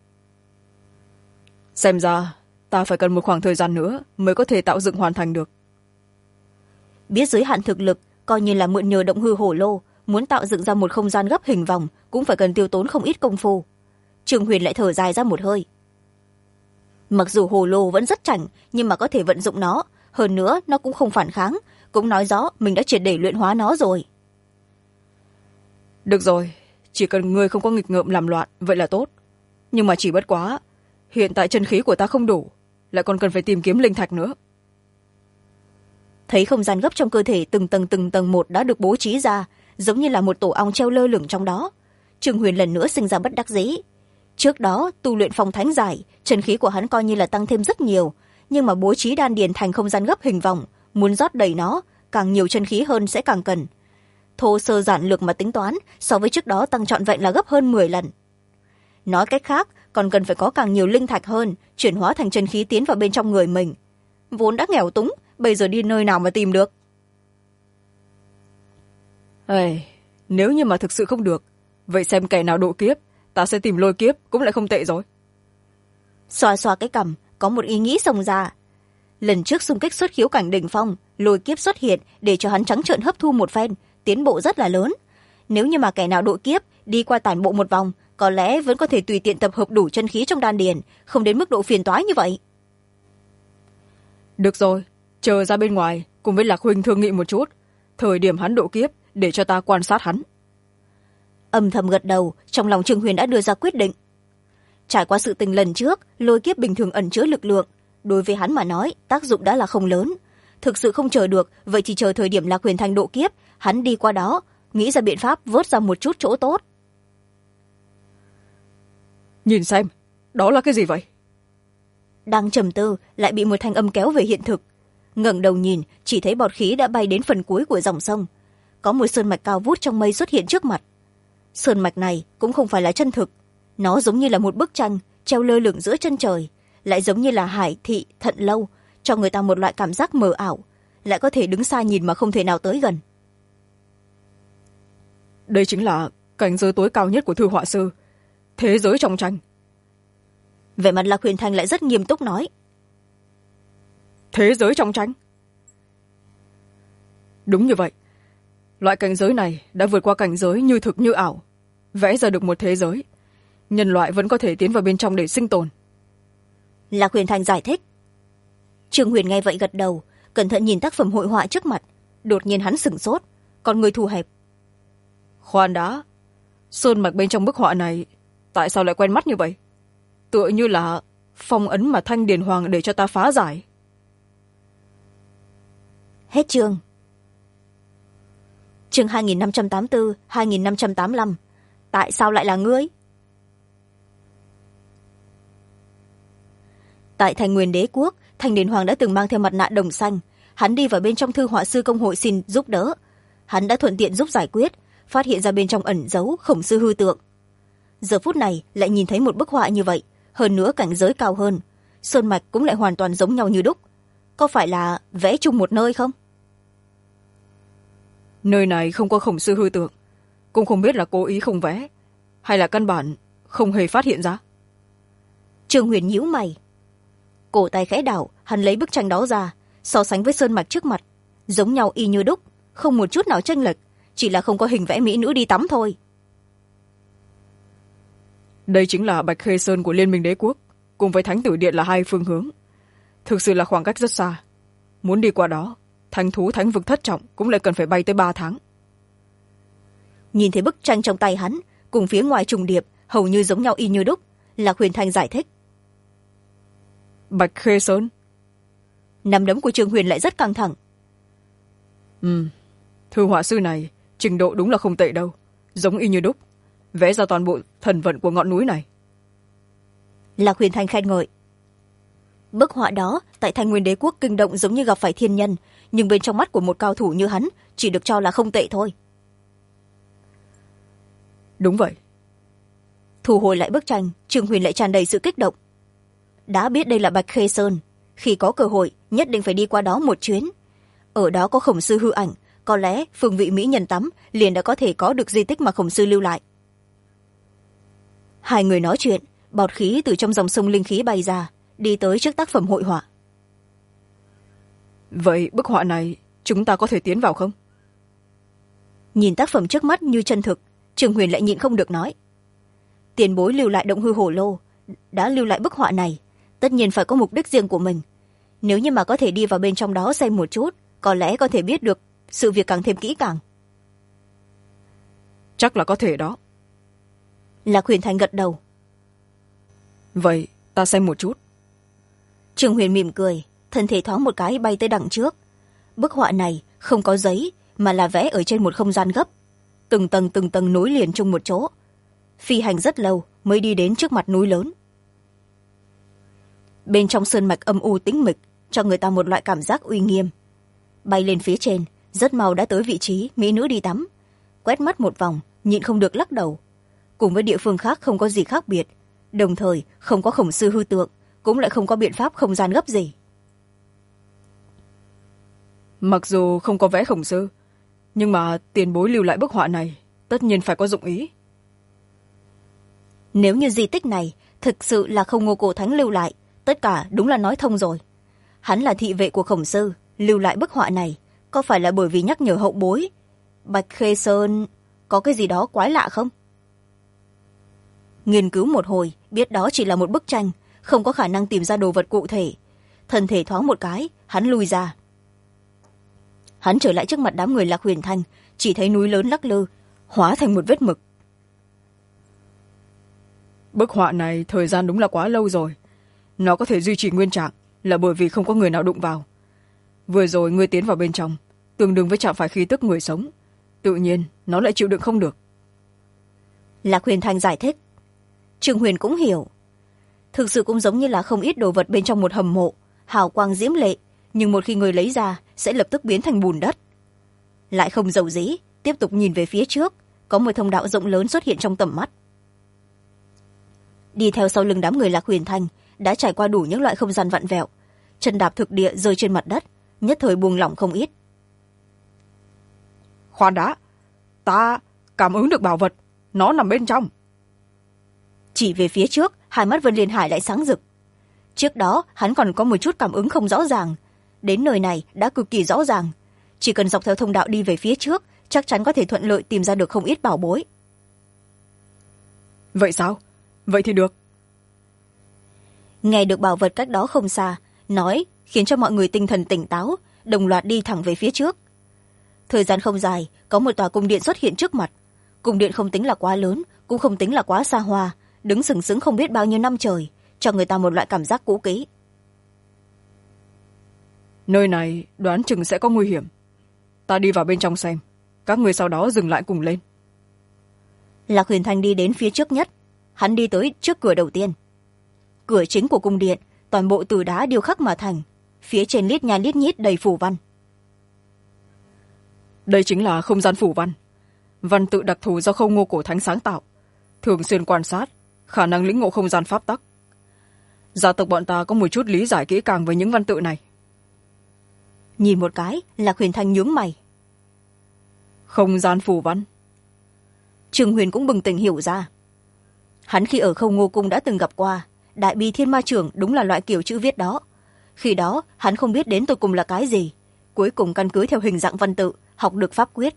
Xem ra ta phải cần một khoảng thời gian nữa mới có thể tạo dựng hoàn thành được. Biết giới hạn thực lực, coi như là mượn nhờ động hư hồ lô, muốn tạo dựng ra một không gian gấp hình vòng cũng phải cần tiêu tốn không ít công phu. Trương Huyền lại thở dài ra một hơi. Mặc dù hồ lô vẫn rất chảnh, nhưng mà có thể vận dụng nó, hơn nữa nó cũng không phản kháng, cũng nói rõ mình đã triệt để luyện hóa nó rồi. Được rồi, chỉ cần ngươi không có nghịch ngợm làm loạn vậy là tốt. Nhưng mà chỉ bất quá, hiện tại chân khí của ta không đủ, lại còn cần phải tìm kiếm linh thạch nữa. Thấy không gian gấp trong cơ thể từng tầng một đã được bố trí ra, giống như là một tổ ong treo lơ lửng trong đó. Trương Huyền lần nữa sinh ra bất đắc dĩ. Trước đó tu luyện phong thánh giải, chân khí của hắn coi như là tăng thêm rất nhiều, nhưng mà bố trí đan điền thành không gian gấp hình vòng, muốn rót đầy nó, càng nhiều chân khí hơn sẽ càng cần. Thô sơ giản lược mà tính toán, so với trước đó tăng trọn vẹn là gấp hơn 10 lần. Nói cách khác, còn cần phải có càng nhiều linh thạch hơn, chuyển hóa thành chân khí tiến vào bên trong người mình. Vốn đã nghèo túng, bây giờ đi nơi nào mà tìm được? Nếu như mà thực sự không được, vậy xem kẻ nào độ kiếp, ta sẽ tìm lôi kiếp cũng lại không tệ rồi. Xoa xoa cái cằm, có một ý nghĩ xông ra. Lần trước xung kích xuất khiếu cảnh đỉnh phong, lôi kiếp xuất hiện để cho hắn trắng trợn hấp thu một phen, tiến bộ rất là lớn. Nếu như mà kẻ nào độ kiếp đi qua tản bộ một vòng, có lẽ vẫn có thể tùy tiện tập hợp đủ chân khí trong đan điền, không đến mức độ phiền toái như vậy. Được rồi, chờ ra bên ngoài cùng với Lạc huynh thương nghị một chút, thời điểm hắn độ kiếp để cho ta quan sát hắn. Âm thầm gật đầu, trong lòng Trương Huyền đã đưa ra quyết định. Trải qua sự tình lần trước, lôi kiếp bình thường ẩn chứa lực lượng, đối với hắn mà nói tác dụng đã là không lớn. Thực sự không chờ được, vậy thì chờ thời điểm Lạc Huyền Thanh độ kiếp, hắn đi qua đó, nghĩ ra biện pháp vớt ra một chút chỗ tốt. Nhìn xem, đó là cái gì vậy? đang trầm tư lại bị một thanh âm kéo về hiện thực. Ngẩng đầu nhìn, chỉ thấy bọt khí đã bay đến phần cuối của dòng sông. Có một sơn mạch cao vút trong mây xuất hiện trước mặt. Sơn mạch này cũng không phải là chân thực, nó giống như là một bức tranh treo lơ lửng giữa chân trời, lại giống như là hải thị Thận Lâu, cho người ta một loại cảm giác mờ ảo, lại có thể đứng xa nhìn mà không thể nào tới gần. Đây chính là cảnh giới tối cao nhất của thư họa sư, thế giới trong tranh. Vẻ mặt Lạc Huyền Thanh lại rất nghiêm túc nói. Thế giới trong tranh? Đúng như vậy, loại cảnh giới này đã vượt qua cảnh giới như thực như ảo, vẽ ra được một thế giới. Nhân loại vẫn có thể tiến vào bên trong để sinh tồn. Lạc Huyền Thanh giải thích. Trương Huyền nghe vậy gật đầu, cẩn thận nhìn tác phẩm hội họa trước mặt. Đột nhiên hắn sửng sốt, con người thu hẹp. Khoan đã, sơn mạch bên trong bức họa này tại sao lại quen mắt như vậy? Tựa như là phong ấn mà Thanh Điền Hoàng để cho ta phá giải. Hết chương. Chương 2584, 2585. Tại sao lại là ngươi? Tại Thành Nguyên Đế Quốc, Thanh Điền Hoàng đã từng mang theo mặt nạ đồng xanh. Hắn đi vào bên trong thư họa sư công hội xin giúp đỡ. Hắn đã thuận tiện giúp giải quyết, phát hiện ra bên trong ẩn giấu Khổng Sư hư tượng. Giờ phút này lại nhìn thấy một bức họa như vậy, hơn nữa cảnh giới cao hơn, sơn mạch cũng lại hoàn toàn giống nhau như đúc. Có phải là vẽ chung một nơi không? Nơi này không có Khổng Sư hư tượng, cũng không biết là cố ý không vẽ hay là căn bản không hề phát hiện ra. Trương Huyền nhíu mày, cổ tay khẽ đảo, hắn lấy bức tranh đó ra so sánh với sơn mạch trước mặt, giống nhau y như đúc, không một chút nào chênh lệch, chỉ là không có hình vẽ mỹ nữ đi tắm thôi. Đây chính là Bạch Khê Sơn của Liên minh Đế Quốc, cùng với Thánh Tử Điện là hai phương hướng. Thực sự là khoảng cách rất xa. Muốn đi qua đó, thánh thú thánh vực thất trọng cũng lại cần phải bay tới 3 tháng. Nhìn thấy bức tranh trong tay hắn, cùng phía ngoài trùng điệp, hầu như giống nhau y như đúc, Lạc Huyền Thanh giải thích. Bạch Khê Sơn? Nắm đấm của Trương Huyền lại rất căng thẳng. Thư họa sư này trình độ đúng là không tệ đâu, giống y như đúc, vẽ ra toàn bộ thần vận của ngọn núi này. Lạc Huyền Thanh khen ngợi. Bức họa đó tại Thanh Nguyên Đế Quốc kinh động giống như gặp phải thiên nhân, nhưng bên trong mắt của một cao thủ như hắn chỉ được cho là không tệ thôi. Đúng vậy. Thu hồi lại bức tranh, Trương Huyền lại tràn đầy sự kích động. Đã biết đây là Bạch Khê Sơn, khi có cơ hội nhất định phải đi qua đó một chuyến. Ở đó có Khổng Sư hư ảnh, có lẽ phương vị mỹ nhân tắm liền đã có thể có được di tích mà Khổng Sư lưu lại. Hai người nói chuyện, bọt khí từ trong dòng sông linh khí bay ra, đi tới trước tác phẩm hội họa. Vậy bức họa này chúng ta có thể tiến vào không? Nhìn tác phẩm trước mắt như chân thực, Trương Huyền lại nhịn không được nói. Tiền bối lưu lại động hư hổ lô, đã lưu lại bức họa này, tất nhiên phải có mục đích riêng của mình. Nếu như mà có thể đi vào bên trong đó xem một chút, có lẽ có thể biết được sự việc càng thêm kỹ càng. Chắc là có thể đó. Lạc Huyền Thành gật đầu. Vậy ta xem một chút. Trương Huyền mỉm cười, thân thể thoáng một cái bay tới đằng trước. Bức họa này không có giấy, mà là vẽ ở trên một không gian gấp, từng tầng nối liền chung một chỗ. Phi hành rất lâu mới đi đến trước mặt núi lớn. Bên trong sơn mạch âm u tĩnh mịch, cho người ta một loại cảm giác uy nghiêm. Bay lên phía trên, rất mau đã tới vị trí mỹ nữ đi tắm. Quét mắt một vòng, nhịn không được lắc đầu. Cùng với địa phương khác không có gì khác biệt, đồng thời không có Khổng Sư hư tượng, cũng lại không có biện pháp không gian gấp gì. Mặc dù không có vẽ Khổng Sư, nhưng mà tiền bối lưu lại bức họa này tất nhiên phải có dụng ý. Nếu như di tích này thực sự là không Ngô Cổ Thánh lưu lại, tất cả đúng là nói thông rồi. Hắn là thị vệ của Khổng Sư, lưu lại bức họa này có phải là bởi vì nhắc nhở hậu bối Bạch Khê Sơn có cái gì đó quái lạ không? Nghiên cứu một hồi, biết đó chỉ là một bức tranh, không có khả năng tìm ra đồ vật cụ thể. Thân thể thoáng một cái, hắn lui ra. Hắn trở lại trước mặt đám người Lạc Huyền Thanh, chỉ thấy núi lớn lắc lư, hóa thành một vết mực. Bức họa này thời gian đúng là quá lâu rồi. Nó có thể duy trì nguyên trạng là bởi vì không có người nào đụng vào. Vừa rồi ngươi tiến vào bên trong, tương đương với chạm phải khí tức người sống. Tự nhiên, nó lại chịu đựng không được. Lạc Huyền Thanh giải thích. Trương Huyền cũng hiểu. thực sự cũng giống như là không ít đồ vật bên trong một hầm mộ, hào quang diễm lệ, nhưng một khi người lấy ra sẽ lập tức biến thành bùn đất. Lại không dầu dĩ, tiếp tục nhìn về phía trước, có một thông đạo rộng lớn xuất hiện trong tầm mắt. Đi theo sau lưng đám người Lạc Huyền Thanh đã trải qua đủ những loại không gian vặn vẹo, chân đạp thực địa rơi trên mặt đất, nhất thời buông lỏng không ít. Khoan đã, ta cảm ứng được bảo vật, nó nằm bên trong. Chỉ về phía trước, hai mắt Vân Liên Hải lại sáng rực. Trước đó hắn còn có một chút cảm ứng không rõ ràng, đến nơi này đã cực kỳ rõ ràng, chỉ cần dọc theo thông đạo đi về phía trước chắc chắn có thể thuận lợi tìm ra được không ít bảo bối. Vậy sao? Vậy thì được. Nghe được bảo vật cách đó không xa nói, khiến cho mọi người tinh thần tỉnh táo, đồng loạt đi thẳng về phía trước. Thời gian không dài, có một tòa cung điện xuất hiện trước mặt. Cung điện không tính là quá lớn, cũng không tính là quá xa hoa, đứng sừng sững không biết bao nhiêu năm trời, cho người ta một loại cảm giác cũ kỹ. Nơi này đoán chừng sẽ có nguy hiểm, ta đi vào bên trong xem, các người sau đó dừng lại cùng lên. Lạc Huyền Thanh đi đến phía trước nhất, hắn đi tới trước cửa đầu tiên. Cửa chính của cung điện toàn bộ từ đá điêu khắc mà thành, phía trên lít nha lít nhít đầy phù văn. Đây chính là không gian phù văn, văn tự đặc thù do Không Ngô Cổ Thánh sáng tạo, thường xuyên quan sát, khả năng lĩnh ngộ không gian pháp tắc. Gia tộc bọn ta có một chút lý giải kỹ càng về những văn tự này. Nhìn một cái, Lạc Huyền Thanh nhướng mày. Không gian phù văn. Trương Huyền cũng bừng tỉnh hiểu ra. Hắn khi ở Không Ngô Cung đã từng gặp qua, Đại Bi Thiên Ma Trưởng đúng là loại kiểu chữ viết đó. Khi đó hắn không biết đến tột cùng là cái gì, cuối cùng căn cứ theo hình dạng văn tự học được pháp quyết.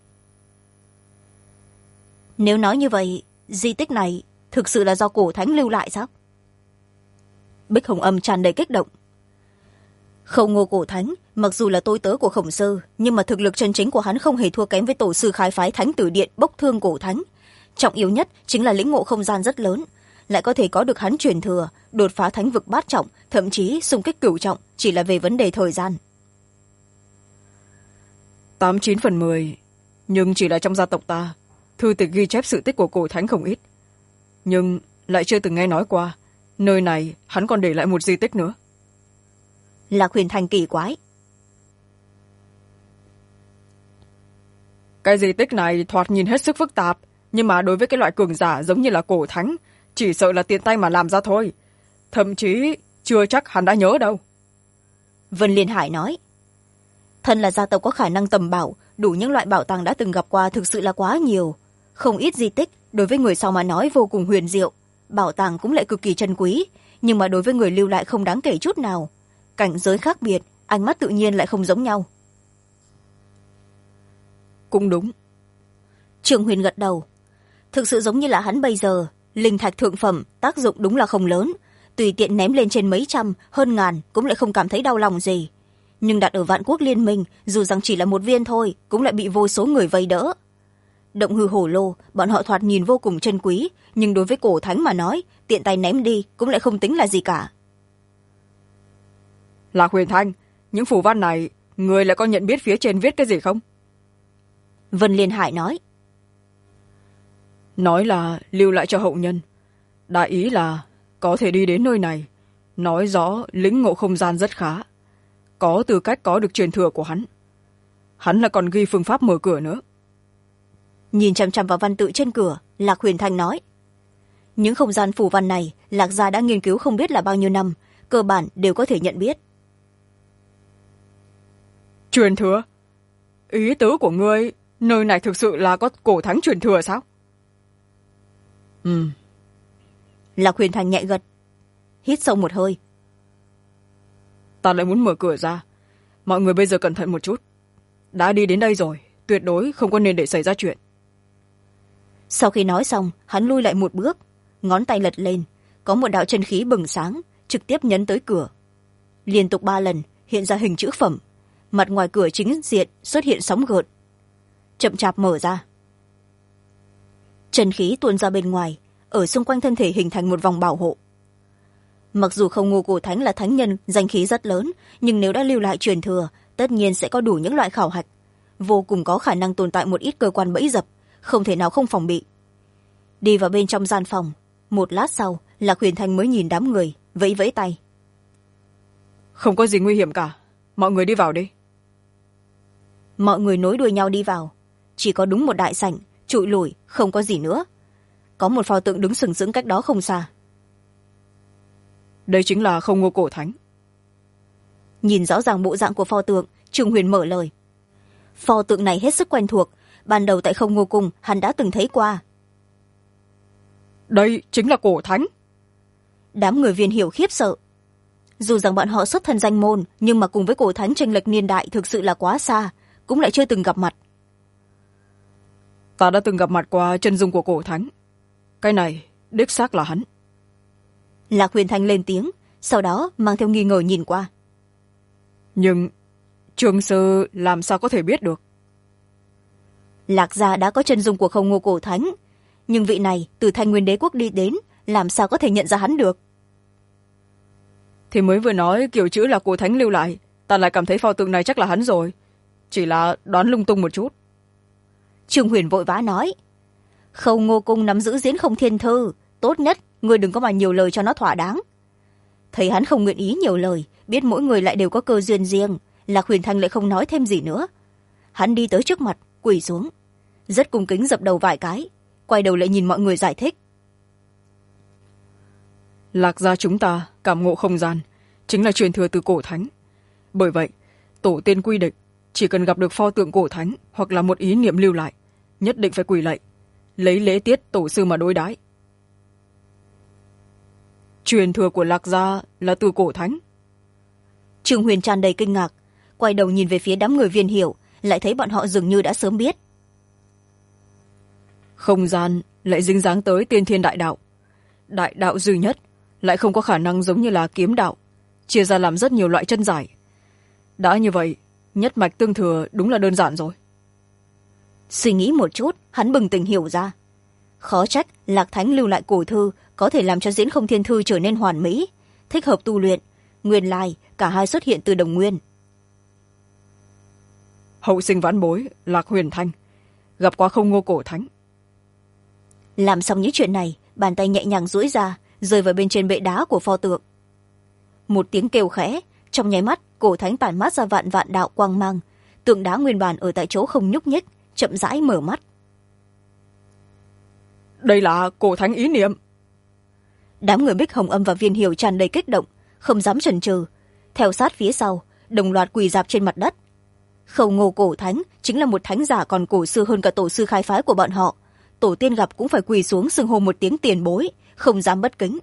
Nếu nói như vậy, di tích này thực sự là do Cổ Thánh lưu lại sao? Bích Hồng Âm tràn đầy kích động. Không Ngô Cổ Thánh mặc dù là tôi tớ của Khổng Sư, nhưng mà thực lực chân chính của hắn không hề thua kém với tổ sư khai phái Thánh Tử Điện Bốc Thương Cổ Thánh. Trọng yếu nhất chính là lĩnh ngộ không gian rất lớn, lại có thể có được hắn truyền thừa, đột phá thánh vực bát trọng, thậm chí xung kích cửu trọng, chỉ là về vấn đề thời gian. 89/10, nhưng chỉ là trong gia tộc ta, thư tịch ghi chép sự tích của Cổ Thánh không ít, nhưng lại chưa từng nghe nói qua nơi này hắn còn để lại một di tích nữa. Lạc Huyền Thanh kỳ quái. Cái di tích này thoạt nhìn hết sức phức tạp, nhưng mà đối với cái loại cường giả giống như là Cổ Thánh, chỉ sợ là tiện tay mà làm ra thôi, thậm chí chưa chắc hắn đã nhớ đâu. Vân Liên Hải nói, thân là gia tộc có khả năng tầm bảo, đủ những loại bảo tàng đã từng gặp qua thực sự là quá nhiều. Không ít di tích đối với người sau mà nói vô cùng huyền diệu, bảo tàng cũng lại cực kỳ chân quý, nhưng mà đối với người lưu lại không đáng kể chút nào. Cảnh giới khác biệt, ánh mắt tự nhiên lại không giống nhau. Cũng đúng. Trương Huyền gật đầu. Thực sự giống như là hắn bây giờ, linh thạch thượng phẩm tác dụng đúng là không lớn, tùy tiện ném lên trên mấy trăm hơn ngàn cũng lại không cảm thấy đau lòng gì, nhưng đặt ở Vạn Quốc Liên Minh, dù rằng chỉ là một viên thôi cũng lại bị vô số người vây đỡ. Động hư hổ lô bọn họ thoạt nhìn vô cùng chân quý, nhưng đối với Cổ Thánh mà nói, tiện tay ném đi cũng lại không tính là gì cả. Lạc Huyền Thanh, những phù văn này người lại có nhận biết phía trên viết cái gì không? Vân Liên Hải nói là lưu lại cho hậu nhân, đại ý là có thể đi đến nơi này, nói rõ lĩnh ngộ không gian rất khá, có tư cách có được truyền thừa của hắn. Hắn là còn ghi phương pháp mở cửa nữa. Nhìn chằm chằm vào văn tự trên cửa, Lạc Huyền Thanh nói, những không gian phù văn này Lạc gia đã nghiên cứu không biết là bao nhiêu năm, cơ bản đều có thể nhận biết. Truyền thừa? Ý tứ của ngươi, nơi này thực sự là có Cổ Thánh truyền thừa sao? Lạc Huyền Thanh nhẹ gật, hít sâu một hơi. Ta lại muốn mở cửa ra, mọi người bây giờ cẩn thận một chút, đã đi đến đây rồi, tuyệt đối không có nên để xảy ra chuyện. Sau khi nói xong, hắn lui lại một bước, ngón tay lật lên, có một đạo chân khí bừng sáng trực tiếp nhấn tới cửa, liên tục 3 lần hiện ra hình chữ phẩm, mặt ngoài cửa chính diện xuất hiện sóng gợn, chậm chạp mở ra. Chân khí tuôn ra bên ngoài, ở xung quanh thân thể hình thành một vòng bảo hộ. Mặc dù Không Ngô Cổ Thánh là thánh nhân danh khí rất lớn, nhưng nếu đã lưu lại truyền thừa, tất nhiên sẽ có đủ những loại khảo hạch, vô cùng có khả năng tồn tại một ít cơ quan bẫy dập, không thể nào không phòng bị. Đi vào bên trong gian phòng, một lát sau, Lạc Huyền Thanh mới nhìn đám người, vẫy vẫy tay. Không có gì nguy hiểm cả, mọi người đi vào đi. Mọi người nối đuôi nhau đi vào. Chỉ có đúng một đại sảnh trụi lủi, không có gì nữa. Có một pho tượng đứng sừng sững cách đó không xa. Đây chính là Không Ngô Cổ Thánh. Nhìn rõ ràng bộ dạng của pho tượng, Trương Huyền mở lời. Pho tượng này hết sức quen thuộc, ban đầu tại Không Ngô Cung hắn đã từng thấy qua. Đây chính là Cổ Thánh. Đám người Viên Hiểu khiếp sợ. Dù rằng bọn họ xuất thân danh môn, nhưng mà cùng với Cổ Thánh chênh lệch niên đại thực sự là quá xa, cũng lại chưa từng gặp mặt. Ta đã từng gặp mặt qua chân dung của Cổ Thánh. Cái này đích xác là hắn. Lạc Huyền Thanh lên tiếng, sau đó mang theo nghi ngờ nhìn qua. Nhưng Trương sư làm sao có thể biết được? Lạc gia đã có chân dung của Không Ngô Cổ Thánh, nhưng vị này từ Thanh Nguyên Đế quốc đi đến, làm sao có thể nhận ra hắn được? Thì mới vừa nói kiểu chữ là Cổ Thánh lưu lại, ta lại cảm thấy pho tượng này chắc là hắn rồi. Chỉ là đoán lung tung một chút. Trương Huyền vội vã nói. Không Ngô Cung nắm giữ Diễn Không Thiên Thư, tốt nhất ngươi đừng có mà nhiều lời cho nó thỏa đáng. Thấy hắn không nguyện ý nhiều lời, biết mỗi người lại đều có cơ duyên riêng, Lạc Huyền Thanh lại không nói thêm gì nữa. Hắn đi tới trước mặt, quỳ xuống, rất cung kính dập đầu vài cái, quay đầu lại nhìn mọi người giải thích. Lạc gia chúng ta cảm ngộ không gian chính là truyền thừa từ Cổ Thánh. Bởi vậy tổ tiên quy định chỉ cần gặp được pho tượng Cổ Thánh hoặc là một ý niệm lưu lại, nhất định phải quỳ lạy, lấy lễ tiết tổ sư mà đối đãi. Truyền thừa của Lạc gia là từ Cổ Thánh. Trương Huyền tràn đầy kinh ngạc, quay đầu nhìn về phía đám người Viên Hiểu, lại thấy bọn họ dường như đã sớm biết. Không gian lại dính dáng tới tiên thiên đại đạo. Đại đạo duy nhất lại không có khả năng giống như là kiếm đạo, chia ra làm rất nhiều loại chân giải. Đã như vậy, nhất mạch tương thừa đúng là đơn giản rồi. Suy nghĩ một chút, hắn bừng tỉnh hiểu ra. Khó trách Lạc Thánh lưu lại cổ thư có thể làm cho Diễn Không Thiên Thư trở nên hoàn mỹ, thích hợp tu luyện. Nguyên lai cả hai xuất hiện từ đồng nguyên. Hậu sinh vãn bối Lạc Huyền Thanh gặp qua Không Ngô Cổ Thánh. Làm xong những chuyện này, bàn tay nhẹ nhàng duỗi ra, rơi vào bên trên bệ đá của pho tượng. Một tiếng kêu khẽ, trong nháy mắt Cổ Thánh tản mát ra vạn vạn đạo quang mang, tượng đá nguyên bản ở tại chỗ không nhúc nhích, chậm rãi mở mắt. Đây là Cổ Thánh ý niệm. Đám người Bích Hồng Âm và Viên Hiểu tràn đầy kích động, không dám chần chừ, theo sát phía sau đồng loạt quỳ rạp trên mặt đất. Không Ngô Cổ Thánh chính là một thánh giả còn cổ xưa hơn cả tổ sư khai phái của bọn họ, tổ tiên gặp cũng phải quỳ xuống xưng hô một tiếng tiền bối, không dám bất kính.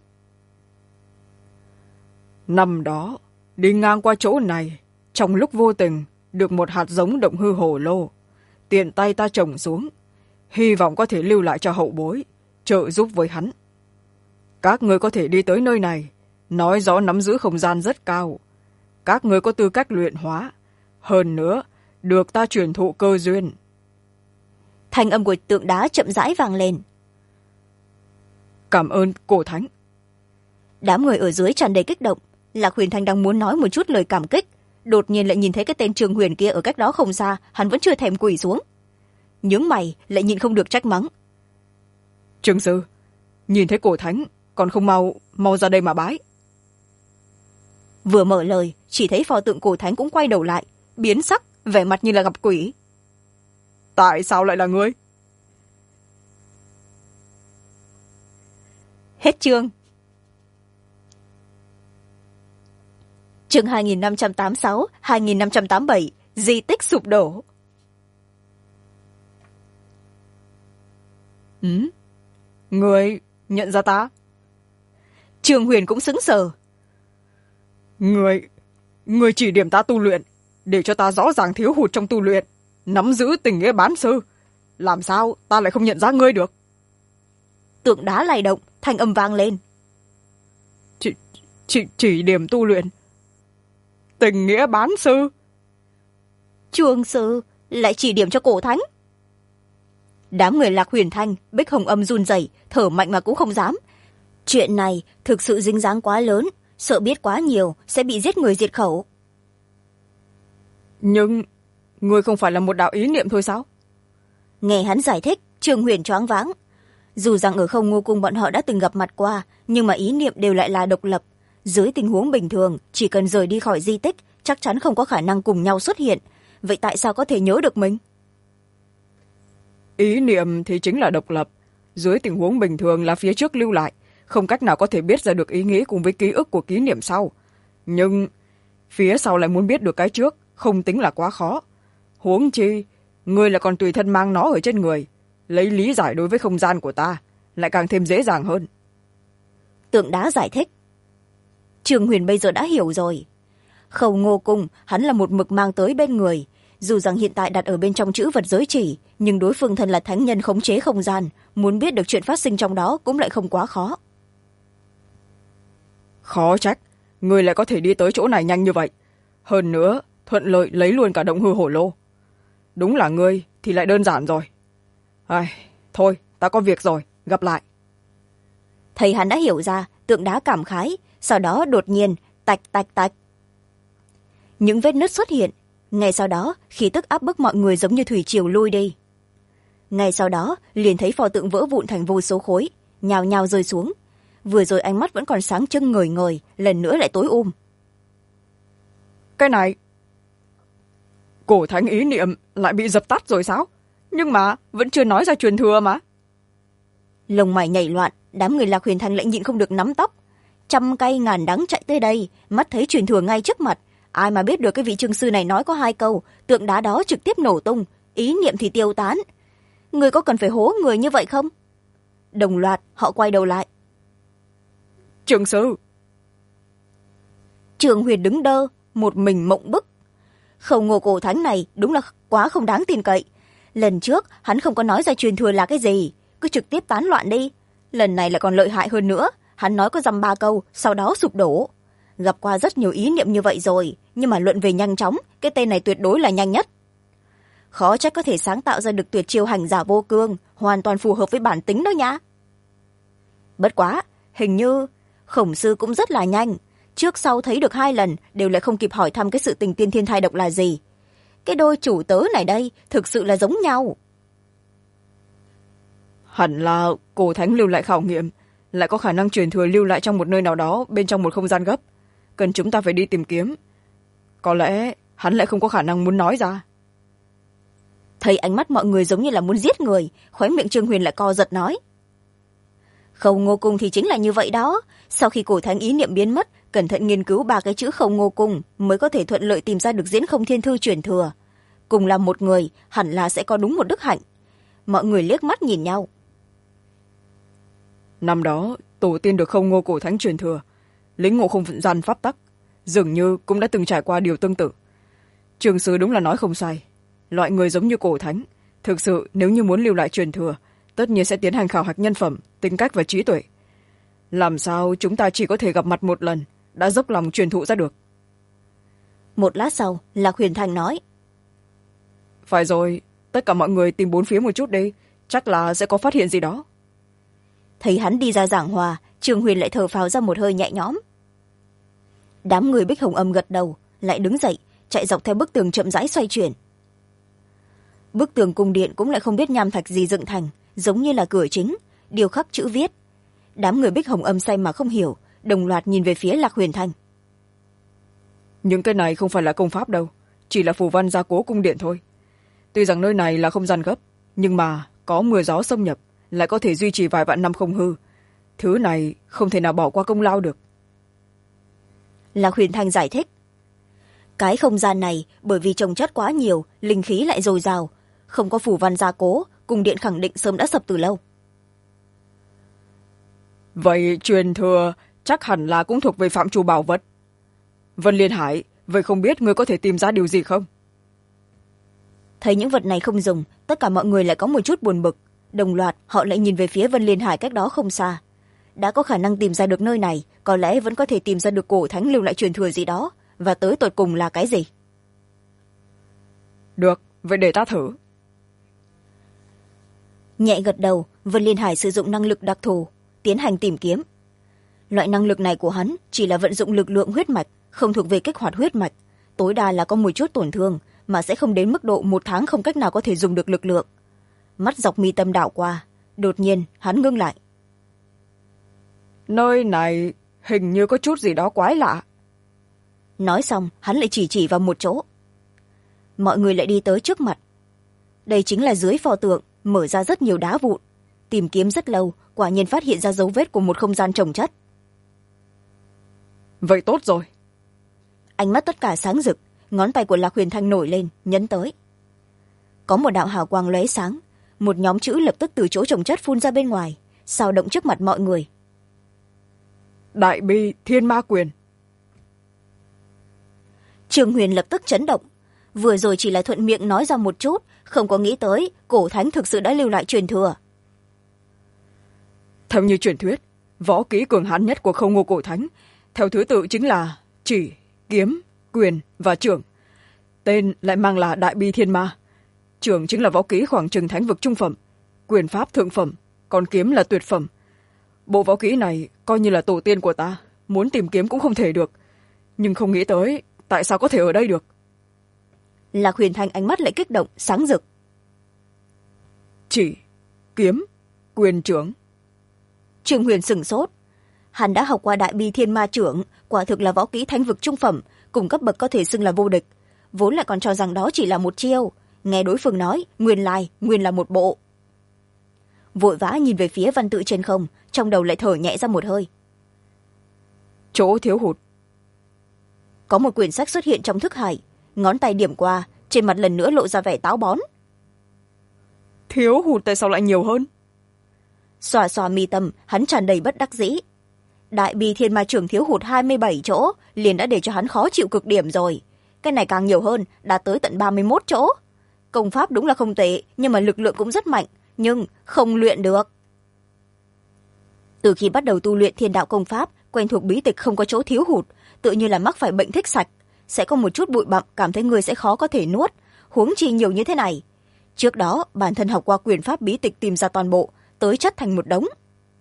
Năm đó đi ngang qua chỗ này, trong lúc vô tình được một hạt giống động hư hồ lô, tiện tay ta trồng xuống, hy vọng có thể lưu lại cho hậu bối, trợ giúp với hắn. Các người có thể đi tới nơi này, nói rõ nắm giữ không gian rất cao. Các người có tư cách luyện hóa, hơn nữa được ta truyền thụ cơ duyên. Thanh âm của tượng đá chậm rãi vang lên. Cảm ơn Cổ Thánh. Đám người ở dưới tràn đầy kích động. Lạc Huyền Thanh đang muốn nói một chút lời cảm kích, đột nhiên lại nhìn thấy cái tên Trương Huyền kia ở cách đó không xa, hắn vẫn chưa thèm quỳ xuống. Nhướng mày lại nhìn không được trách mắng. Trương sư, nhìn thấy Cổ Thánh còn không mau ra đây mà bái. Vừa mở lời, chỉ thấy pho tượng Cổ Thánh cũng quay đầu lại, biến sắc, vẻ mặt như là gặp quỷ. Tại sao lại là ngươi? Hết chương. Chương 2586, 2587, di tích sụp đổ. Ngươi nhận ra ta? Trương Huyền cũng sững sờ. Ngươi chỉ điểm ta tu luyện, để cho ta rõ ràng thiếu hụt trong tu luyện, nắm giữ tình nghĩa bán sư. Làm sao ta lại không nhận ra ngươi được? Tượng đá lay động, thanh âm vang lên. Chỉ điểm tu luyện, tình nghĩa bán sư. Trương sư lại chỉ điểm cho Cổ Thánh. Đám người Lạc Huyền Thanh, Bích Hồng Âm run rẩy, thở mạnh mà cũng không dám. Chuyện này thực sự dính dáng quá lớn, sợ biết quá nhiều sẽ bị giết người diệt khẩu. Nhưng ngươi không phải là một đạo ý niệm thôi sao? Nghe hắn giải thích, Trương Huyền choáng váng. Dù rằng ở Không Ngô Cung bọn họ đã từng gặp mặt qua, nhưng mà ý niệm đều lại là độc lập. dưới tình huống bình thường chỉ cần rời đi khỏi di tích chắc chắn không có khả năng cùng nhau xuất hiện. Vậy tại sao có thể nhớ được mình? Ý niệm thì chính là độc lập, dưới tình huống bình thường là phía trước lưu lại, không cách nào có thể biết ra được ý nghĩ cùng với ký ức của ký niệm sau. Nhưng phía sau lại muốn biết được cái trước, không tính là quá khó. Huống chi người là còn tùy thân mang nó ở trên người, lấy lý giải đối với không gian của ta lại càng thêm dễ dàng hơn. Tượng đá giải thích. Trương Huyền bây giờ đã hiểu rồi. Khâu Ngô Cung hắn là một mực mang tới bên người, dù rằng hiện tại đặt ở bên trong chữ vật giới chỉ, nhưng đối phương thân là thánh nhân khống chế không gian, muốn biết được chuyện phát sinh trong đó cũng lại không quá khó. Khó trách người lại có thể đi tới chỗ này nhanh như vậy, hơn nữa thuận lợi lấy luôn cả động hư hổ lô. Đúng là ngươi thì lại đơn giản rồi. Thôi ta có việc rồi, gặp lại. Thầy hắn đã hiểu ra, tượng đá cảm khái, sau đó đột nhiên tạch tạch tạch, những vết nứt xuất hiện. Ngay sau đó khí tức áp bức mọi người giống như thủy triều lui đi. Ngay sau đó liền thấy pho tượng vỡ vụn thành vô số khối, nhào nhào rơi xuống. Vừa rồi ánh mắt vẫn còn sáng trưng ngời ngời, lần nữa lại tối Cái này cổ thánh ý niệm lại bị dập tắt rồi sao? Nhưng mà vẫn chưa nói ra truyền thừa mà. Lông mày nhảy loạn, đám người Lạc Huyền Thanh lại nhịn không được nắm tóc. Trăm cay ngàn đắng chạy tới đây, mắt thấy truyền thừa ngay trước mặt. Ai mà biết được cái vị trương sư này nói có 2 câu, tượng đá đó trực tiếp nổ tung, ý niệm thì tiêu tán. Người có cần phải hố người như vậy không? Đồng loạt họ quay đầu lại. Trương sư. Trương Huyền đứng đơ, một mình mộng bức. Khâu Ngô cổ thánh này đúng là quá không đáng tin cậy. Lần trước hắn không có nói ra truyền thừa là cái gì, cứ trực tiếp tán loạn đi. Lần này lại còn lợi hại hơn nữa, hắn nói có dăm 3 câu, sau đó sụp đổ. Gặp qua rất nhiều ý niệm như vậy rồi, nhưng mà luận về nhanh chóng, cái tên này tuyệt đối là nhanh nhất. Khó trách có thể sáng tạo ra được tuyệt chiêu hành giả vô cương, hoàn toàn phù hợp với bản tính đó nhá. Bất quá, hình như Khổng sư cũng rất là nhanh, trước sau thấy được 2 lần đều lại không kịp hỏi thăm cái sự tình tiên thiên thai độc là gì. Cái đôi chủ tớ này đây thực sự là giống nhau. Hẳn là cổ thánh lưu lại khảo nghiệm, lại có khả năng truyền thừa lưu lại trong một nơi nào đó bên trong một không gian gấp, cần chúng ta phải đi tìm kiếm. Có lẽ hắn lại không có khả năng muốn nói ra. Thấy ánh mắt mọi người giống như là muốn giết người, khóe miệng Trương Huyền lại co giật nói. Khâu Ngô Cung thì chính là như vậy đó. Sau khi cổ thánh ý niệm biến mất, cẩn thận nghiên cứu 3 cái chữ Khâu Ngô Cung mới có thể thuận lợi tìm ra được diễn không thiên thư truyền thừa. Cùng là một người, hẳn là sẽ có đúng một đức hạnh. Mọi người liếc mắt nhìn nhau. Năm đó tổ tiên được Khâu Ngô cổ thánh truyền thừa, lĩnh ngộ không gian pháp tắc, dường như cũng đã từng trải qua điều tương tự. Trường sư đúng là nói không sai, loại người giống như cổ thánh thực sự nếu như muốn lưu lại truyền thừa, tất nhiên sẽ tiến hành khảo hạch nhân phẩm, tính cách và trí tuệ. Làm sao chúng ta chỉ có thể gặp mặt một lần đã dốc lòng truyền thụ ra được? Một lát sau, Lạc Huyền Thanh nói. Phải rồi, tất cả mọi người tìm 4 phía một chút đi, chắc là sẽ có phát hiện gì đó. Thấy hắn đi ra giảng hòa, Trương Huyền lại thở phào ra một hơi nhẹ nhõm. Đám người Bích Hồng Âm gật đầu, lại đứng dậy, chạy dọc theo bức tường chậm rãi xoay chuyển. Bức tường cung điện cũng lại không biết nham thạch gì dựng thành, giống như là cửa chính, điêu khắc chữ viết. Đám người Bích Hồng Âm say mà không hiểu, đồng loạt nhìn về phía Lạc Huyền Thanh. Những cái này không phải là công pháp đâu, chỉ là phù văn gia cố cung điện thôi. Tuy rằng nơi này là không gian gấp, nhưng mà có mưa gió xâm nhập lại có thể duy trì vài vạn năm không hư. Thứ này không thể nào bỏ qua công lao được. Lạc Huyền Thanh giải thích. Cái không gian này bởi vì trồng chất quá nhiều, linh khí lại dồi dào, không có phù văn gia cố, cung điện khẳng định sớm đã sập từ lâu. Vậy truyền thừa chắc hẳn là cũng thuộc về phạm trù bảo vật. Vân Liên Hải, vậy không biết ngươi có thể tìm ra điều gì không? Thấy những vật này không dùng, tất cả mọi người lại có một chút buồn bực. Đồng loạt họ lại nhìn về phía Vân Liên Hải cách đó không xa. Đã có khả năng tìm ra được nơi này, có lẽ vẫn có thể tìm ra được cổ thánh lưu lại truyền thừa gì đó, và tới tột cùng là cái gì. Được, vậy để ta thử. Nhẹ gật đầu, Vân Liên Hải sử dụng năng lực đặc thù tiến hành tìm kiếm. Loại năng lực này của hắn chỉ là vận dụng lực lượng huyết mạch, không thuộc về kích hoạt huyết mạch, tối đa là có một chút tổn thương, mà sẽ không đến mức độ 1 tháng không cách nào có thể dùng được lực lượng. Mắt dọc mi tâm đảo qua, đột nhiên hắn ngưng lại. Nơi này hình như có chút gì đó quái lạ. Nói xong hắn lại chỉ vào một chỗ. Mọi người lại đi tới trước mặt. Đây chính là dưới pho tượng mở ra rất nhiều đá vụn. Tìm kiếm rất lâu, quả nhiên phát hiện ra dấu vết của một không gian trồng chất. Vậy tốt rồi. Ánh mắt tất cả sáng rực, ngón tay của Lạc Huyền Thanh nổi lên, nhấn tới. Có một đạo hào quang lóe sáng, một nhóm chữ lập tức từ chỗ trồng chất phun ra bên ngoài, xào động trước mặt mọi người. Đại bi thiên ma quyền. Trương Huyền lập tức chấn động. Vừa rồi chỉ là thuận miệng nói ra một chút, không có nghĩ tới cổ thánh thực sự đã lưu lại truyền thừa. Theo như truyền thuyết, võ kỹ cường hãn nhất của Không Ngô cổ thánh theo thứ tự chính là chỉ, kiếm, quyền và trưởng. Tên lại mang là đại bi thiên ma. Trưởng chính là võ kỹ khoảng chừng thánh vực trung phẩm, quyền pháp thượng phẩm, còn kiếm là tuyệt phẩm. Bộ võ kỹ này coi như là tổ tiên của ta, muốn tìm kiếm cũng không thể được, nhưng không nghĩ tới tại sao có thể ở đây được. Lạc Huyền Thanh ánh mắt lại kích động sáng rực. Chỉ, kiếm, quyền, trưởng. Trương Huyền sửng sốt. Hắn đã học qua đại bi thiên ma trưởng, quả thực là võ kỹ thánh vực trung phẩm, cùng cấp bậc có thể xưng là vô địch, vốn lại còn cho rằng đó chỉ là một chiêu, nghe đối phương nói nguyên là một bộ. Vội vã nhìn về phía văn tự trên không, trong đầu lại thở nhẹ ra một hơi. Chỗ thiếu hụt. Có một quyển sách xuất hiện trong thức hải, ngón tay điểm qua, trên mặt lần nữa lộ ra vẻ táo bón. Thiếu hụt tại sao lại nhiều hơn? Xòa xòa mi tâm, hắn tràn đầy bất đắc dĩ. Đại bi thiên ma trưởng thiếu hụt 27 chỗ, liền đã để cho hắn khó chịu cực điểm rồi. Cái này càng nhiều hơn, đã tới tận 31 chỗ. Công pháp đúng là không tệ, nhưng mà lực lượng cũng rất mạnh, nhưng không luyện được. Từ khi bắt đầu tu luyện thiên đạo công pháp, quen thuộc bí tịch không có chỗ thiếu hụt, tự như là mắc phải bệnh thích sạch. Sẽ có một chút bụi bặm, cảm thấy người sẽ khó có thể nuốt, huống chi nhiều như thế này. Trước đó, bản thân học qua quyền pháp bí tịch tìm ra toàn bộ, tới chất thành một đống.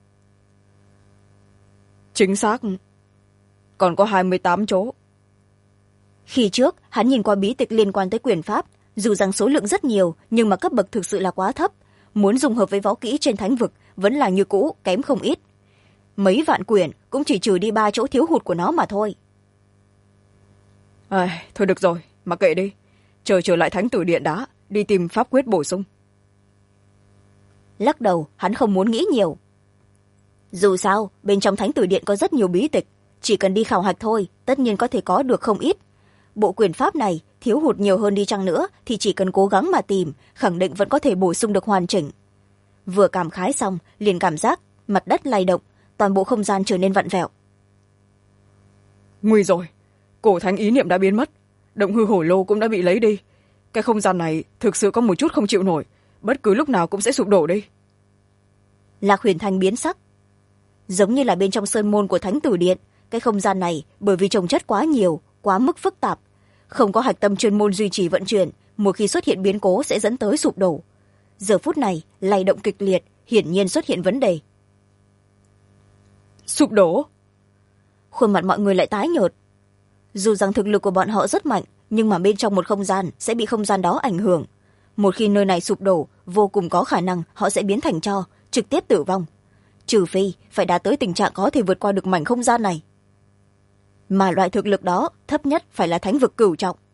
Chính xác. Còn có 28 chỗ. Khi trước, hắn nhìn qua bí tịch liên quan tới quyền pháp, dù rằng số lượng rất nhiều, nhưng mà cấp bậc thực sự là quá thấp. Muốn dùng hợp với võ kỹ trên thánh vực, vẫn là như cũ, kém không ít. Mấy vạn quyển cũng chỉ trừ đi 3 chỗ thiếu hụt của nó mà thôi. Thôi được rồi, mặc kệ đi. Chờ trở lại thánh tử điện đã, đi tìm pháp quyết bổ sung. Lắc đầu, hắn không muốn nghĩ nhiều. Dù sao, bên trong thánh tử điện có rất nhiều bí tịch, chỉ cần đi khảo hạch thôi, tất nhiên có thể có được không ít. Bộ quyền pháp này, thiếu hụt nhiều hơn đi chăng nữa, thì chỉ cần cố gắng mà tìm, khẳng định vẫn có thể bổ sung được hoàn chỉnh. Vừa cảm khái xong, liền cảm giác mặt đất lay động, toàn bộ không gian trở nên vặn vẹo. Nguy rồi, cổ thánh ý niệm đã biến mất, động hư hổ lô cũng đã bị lấy đi. Cái không gian này thực sự có một chút không chịu nổi, bất cứ lúc nào cũng sẽ sụp đổ đi. Lạc Huyền Thanh biến sắc. Giống như là bên trong sơn môn của thánh tử điện, cái không gian này bởi vì trồng chất quá nhiều, quá mức phức tạp, không có hạch tâm chuyên môn duy trì vận chuyển, một khi xuất hiện biến cố sẽ dẫn tới sụp đổ. Giờ phút này lay động kịch liệt, hiển nhiên xuất hiện vấn đề. Sụp đổ? Khuôn mặt mọi người lại tái nhợt. Dù rằng thực lực của bọn họ rất mạnh, nhưng mà bên trong một không gian sẽ bị không gian đó ảnh hưởng. Một khi nơi này sụp đổ, vô cùng có khả năng họ sẽ biến thành tro, trực tiếp tử vong. Trừ phi phải đạt tới tình trạng có thể vượt qua được mảnh không gian này. Mà loại thực lực đó thấp nhất phải là thánh vực cửu trọng.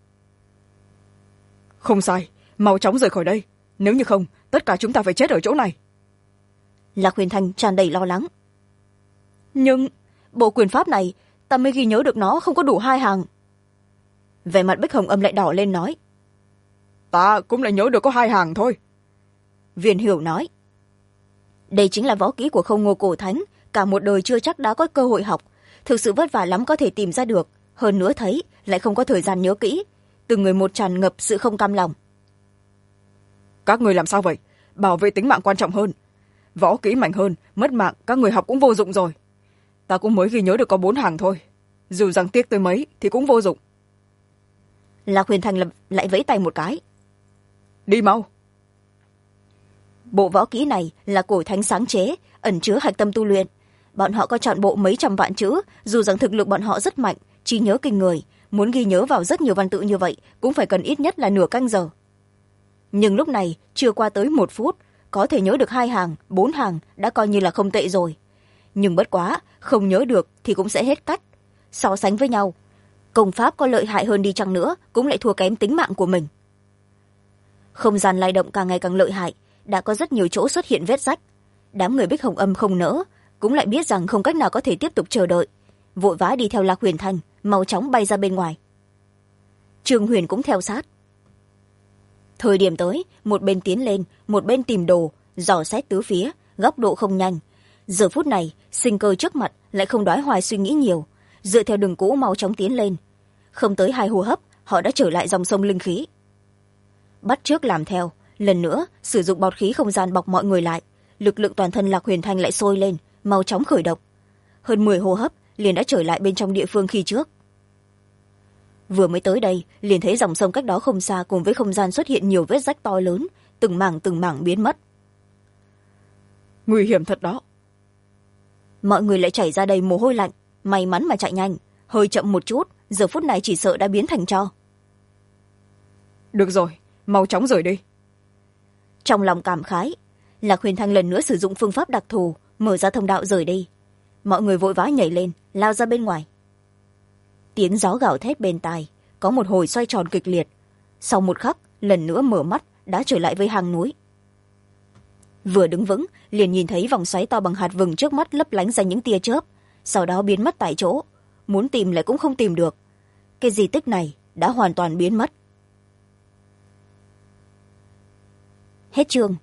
Không sai, mau chóng rời khỏi đây. Nếu như không, tất cả chúng ta phải chết ở chỗ này. Lạc Huyền Thanh tràn đầy lo lắng. Nhưng bộ quyền pháp này, ta mới ghi nhớ được nó không có đủ 2 hàng. Vẻ mặt Bích Hồng Âm lại đỏ lên nói. Ta cũng lại nhớ được có 2 hàng thôi. Viên Hiểu nói. Đây chính là võ kỹ của Không Ngô cổ thánh, cả một đời chưa chắc đã có cơ hội học, thực sự vất vả lắm có thể tìm ra được, hơn nữa thấy lại không có thời gian nhớ kỹ, từng người một tràn ngập sự không cam lòng. Các người làm sao vậy? Bảo vệ tính mạng quan trọng hơn. Võ kỹ mạnh hơn, mất mạng các người học cũng vô dụng rồi. Ta cũng mới ghi nhớ được có 4 hàng thôi, dù rằng tiếc tới mấy thì cũng vô dụng. Lạc Huyền Thành lại vẫy tay một cái. Đi mau. Bộ võ kỹ này là cổ thánh sáng chế, ẩn chứa hạch tâm tu luyện. Bọn họ có chọn bộ mấy trăm vạn chữ, dù rằng thực lực bọn họ rất mạnh, trí nhớ kinh người, muốn ghi nhớ vào rất nhiều văn tự như vậy cũng phải cần ít nhất là nửa canh giờ. Nhưng lúc này chưa qua tới 1 phút, có thể nhớ được 2 hàng, 4 hàng đã coi như là không tệ rồi. nhưng bất quá không nhớ được thì cũng sẽ hết cách. So sánh với nhau, công pháp có lợi hại hơn đi chăng nữa cũng lại thua kém tính mạng của mình. Không gian lay động càng ngày càng lợi hại, đã có rất nhiều chỗ xuất hiện vết rách. Đám người Bích Hồng Âm không nỡ, cũng lại biết rằng không cách nào có thể tiếp tục chờ đợi, vội vã đi theo Lạc Huyền Thanh mau chóng bay ra bên ngoài. Trương Huyền cũng theo sát. Thời điểm tới, một bên tiến lên, một bên tìm đồ, dò xét tứ phía, góc độ không nhanh. Giờ phút này sinh cơ trước mặt lại không đoái hoài suy nghĩ nhiều, dựa theo đường cũ mau chóng tiến lên. Không tới 2 hô hấp, họ đã trở lại dòng sông linh khí. Bắt chước làm theo, lần nữa sử dụng bọt khí không gian bọc mọi người lại, lực lượng toàn thân Lạc Huyền Thanh lại sôi lên, mau chóng khởi động. Hơn 10 hô hấp liền đã trở lại bên trong địa phương khi trước. Vừa mới tới đây liền thấy dòng sông cách đó không xa cùng với không gian xuất hiện nhiều vết rách to lớn, từng mảng biến mất. Nguy hiểm thật đó. Mọi người lại chảy ra đầy mồ hôi lạnh, may mắn mà chạy nhanh, hơi chậm một chút, giờ phút này chỉ sợ đã biến thành tro. Được rồi, mau chóng rời đi. Trong lòng cảm khái, Lạc Huyền Thanh lần nữa sử dụng phương pháp đặc thù, mở ra thông đạo rời đi. Mọi người vội vã nhảy lên, lao ra bên ngoài. Tiếng gió gào thét bên tai, có một hồi xoay tròn kịch liệt. Sau một khắc, lần nữa mở mắt, đã trở lại với hang núi. Vừa đứng vững, liền nhìn thấy vòng xoáy to bằng hạt vừng trước mắt lấp lánh ra những tia chớp, sau đó biến mất tại chỗ. Muốn tìm lại cũng không tìm được. Cái di tích này đã hoàn toàn biến mất. Hết chương.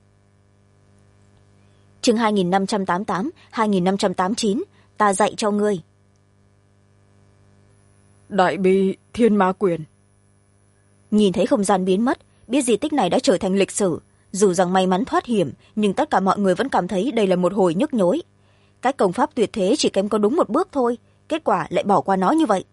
Chương 2588, 2589, ta dạy cho ngươi. Đại bi thiên ma quyền. Nhìn thấy không gian biến mất, biết di tích này đã trở thành lịch sử. Dù rằng may mắn thoát hiểm, nhưng tất cả mọi người vẫn cảm thấy đây là một hồi nhức nhối. Cái công pháp tuyệt thế chỉ kém có đúng một bước thôi, kết quả lại bỏ qua nó như vậy.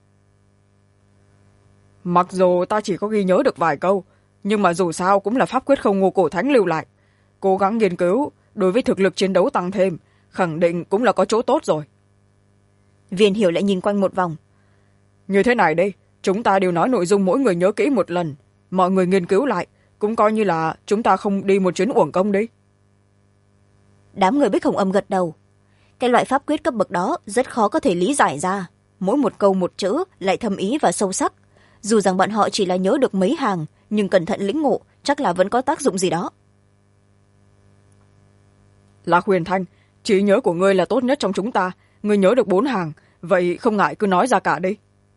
Mặc dù ta chỉ có ghi nhớ được vài câu, nhưng mà dù sao cũng là pháp quyết không Ngô Cổ Thánh lưu lại. Cố gắng nghiên cứu, đối với thực lực chiến đấu tăng thêm, khẳng định cũng là có chỗ tốt rồi. Viên Hiểu lại nhìn quanh một vòng. Như thế này đi, chúng ta đều nói nội dung mỗi người nhớ kỹ một lần. Mọi người nghiên cứu lại, cũng coi như là chúng ta không đi một chuyến uổng công đi. Đám người Bích Hồng Âm gật đầu. Cái loại pháp quyết cấp bậc đó rất khó có thể lý giải ra. Mỗi một câu một chữ lại thâm ý và sâu sắc. Dù rằng bọn họ chỉ là nhớ được mấy hàng, nhưng cẩn thận lĩnh ngộ chắc là vẫn có tác dụng gì đó. Lạc Huyền Thanh, trí nhớ của ngươi là tốt nhất trong chúng ta. Ngươi nhớ được 4 hàng, vậy không ngại cứ nói ra cả đi.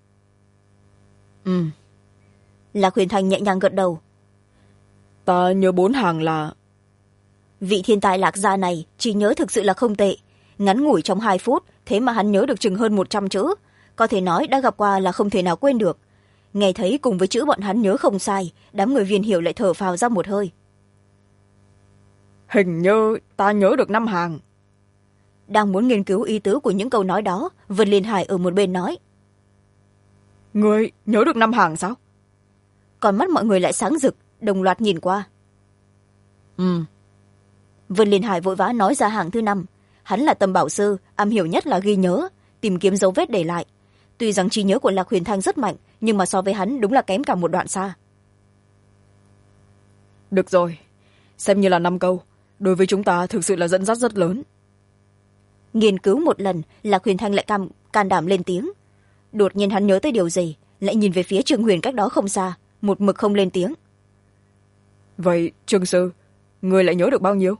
Lạc Huyền Thanh nhẹ nhàng gật đầu. Ta nhớ 4 hàng là... Vị thiên tài Lạc gia này trí nhớ thực sự là không tệ. Ngắn ngủi trong 2 phút, thế mà hắn nhớ được chừng hơn 100 chữ. Có thể nói đã gặp qua là không thể nào quên được. Nghe thấy cùng với chữ bọn hắn nhớ không sai, đám người Viên Hiểu lại thở phào ra một hơi. Hình như ta nhớ được 5 hàng. Đang muốn nghiên cứu ý tứ của những câu nói đó, Vân Liên Hải ở một bên nói. Ngươi nhớ được 5 hàng sao? Còn mắt mọi người lại sáng rực, đồng loạt nhìn qua. Vân Liên Hải vội vã nói ra hàng thứ 5. Hắn là Tâm Bảo Sư, am hiểu nhất là ghi nhớ, tìm kiếm dấu vết để lại. Tuy rằng trí nhớ của Lạc Huyền Thanh rất mạnh, nhưng mà so với hắn đúng là kém cả một đoạn xa. Được rồi, xem như là 5 câu. Đối với chúng ta thực sự là dẫn dắt rất lớn. Nghiên cứu một lần, Lạc Huyền Thanh lại can đảm lên tiếng. Đột nhiên hắn nhớ tới điều gì, lại nhìn về phía Trương Huyền cách đó không xa, một mực không lên tiếng. Vậy Trương Sư, người lại nhớ được bao nhiêu?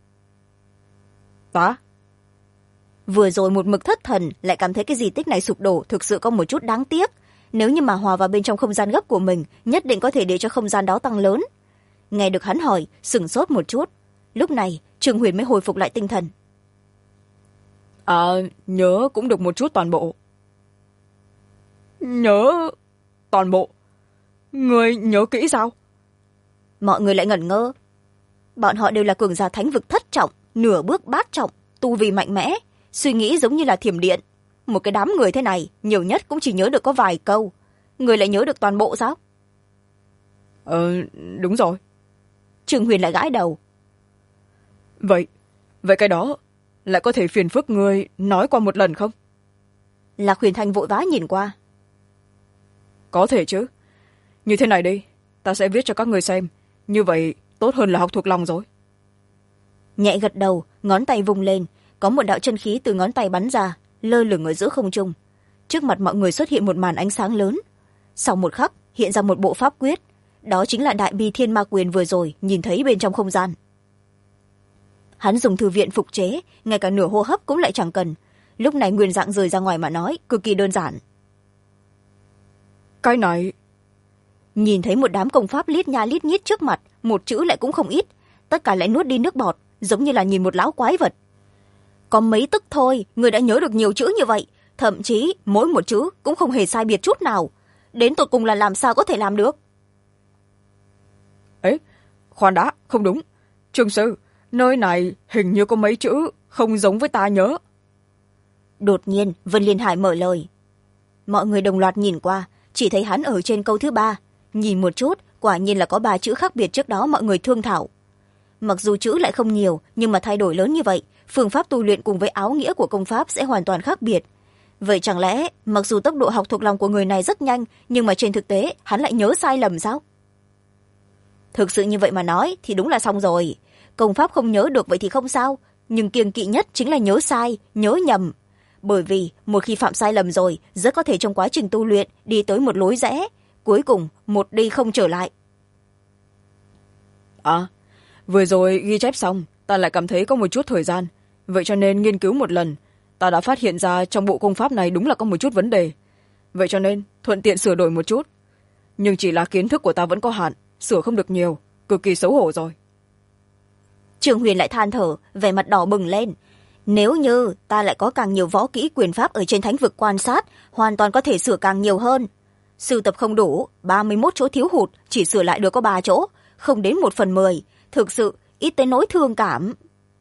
Ta? Vừa rồi một mực thất thần, lại cảm thấy cái di tích này sụp đổ thực sự có một chút đáng tiếc. Nếu như mà hòa vào bên trong không gian gấp của mình, nhất định có thể để cho không gian đó tăng lớn. Nghe được hắn hỏi, sửng sốt một chút. Lúc này Trương Huyền mới hồi phục lại tinh thần. Nhớ cũng được một chút toàn bộ. Nhớ toàn bộ? Người nhớ kỹ sao? Mọi người lại ngẩn ngơ. Bọn họ đều là cường giả thánh vực thất trọng, nửa bước bát trọng, tu vi mạnh mẽ, suy nghĩ giống như là thiểm điện. Một cái đám người thế này, nhiều nhất cũng chỉ nhớ được có vài câu. Người lại nhớ được toàn bộ sao? Đúng rồi. Trương Huyền lại gãi đầu. Vậy cái đó lại có thể phiền phức người nói qua một lần không? Lạc Huyền Thanh vội vã nhìn qua. Có thể chứ. Như thế này đi, ta sẽ viết cho các người xem. Như vậy tốt hơn là học thuộc lòng rồi. Nhẹ gật đầu, ngón tay vung lên, có một đạo chân khí từ ngón tay bắn ra, lơ lửng ở giữa không trung. Trước mặt mọi người xuất hiện một màn ánh sáng lớn. Sau một khắc hiện ra một bộ pháp quyết, đó chính là đại bi thiên ma quyền vừa rồi nhìn thấy bên trong không gian. Hắn dùng thư viện phục chế, ngay cả nửa hô hấp cũng lại chẳng cần. Lúc này nguyên dạng rời ra ngoài mà nói, cực kỳ đơn giản. Cái này... Nhìn thấy một đám công pháp lít nha lít nhít trước mặt, một chữ lại cũng không ít, tất cả lại nuốt đi nước bọt, giống như là nhìn một lão quái vật. Có mấy tức thôi, người đã nhớ được nhiều chữ như vậy, thậm chí mỗi một chữ cũng không hề sai biệt chút nào. Đến tột cùng là làm sao có thể làm được? Ấy, khoan đã, không đúng. Trương sư, nơi này hình như có mấy chữ không giống với ta nhớ. Đột nhiên Vân Liên Hải mở lời. Mọi người đồng loạt nhìn qua, chỉ thấy hắn ở trên câu thứ 3. Nhìn một chút, quả nhiên là có 3 chữ khác biệt trước đó mọi người thương thảo. Mặc dù chữ lại không nhiều, nhưng mà thay đổi lớn như vậy, phương pháp tu luyện cùng với áo nghĩa của công pháp sẽ hoàn toàn khác biệt. Vậy chẳng lẽ mặc dù tốc độ học thuộc lòng của người này rất nhanh, nhưng mà trên thực tế hắn lại nhớ sai lầm sao? Thực sự như vậy mà nói thì đúng là xong rồi. Công pháp không nhớ được vậy thì không sao, nhưng kiêng kỵ nhất chính là nhớ sai, nhớ nhầm. Bởi vì một khi phạm sai lầm rồi, rất có thể trong quá trình tu luyện đi tới một lối rẽ, cuối cùng một đi không trở lại. Vừa rồi ghi chép xong, ta lại cảm thấy có một chút thời gian, vậy cho nên nghiên cứu một lần. Ta đã phát hiện ra trong bộ công pháp này đúng là có một chút vấn đề, vậy cho nên thuận tiện sửa đổi một chút. Nhưng chỉ là kiến thức của ta vẫn có hạn, sửa không được nhiều, cực kỳ xấu hổ rồi. Trương Huyền lại than thở, vẻ mặt đỏ bừng lên. Nếu như ta lại có càng nhiều võ kỹ quyền pháp ở trên thánh vực quan sát, hoàn toàn có thể sửa càng nhiều hơn. Sưu tập không đủ, 31 chỗ thiếu hụt, chỉ sửa lại được có 3 chỗ, không đến 1/10. Thực sự ít tới nỗi thương cảm.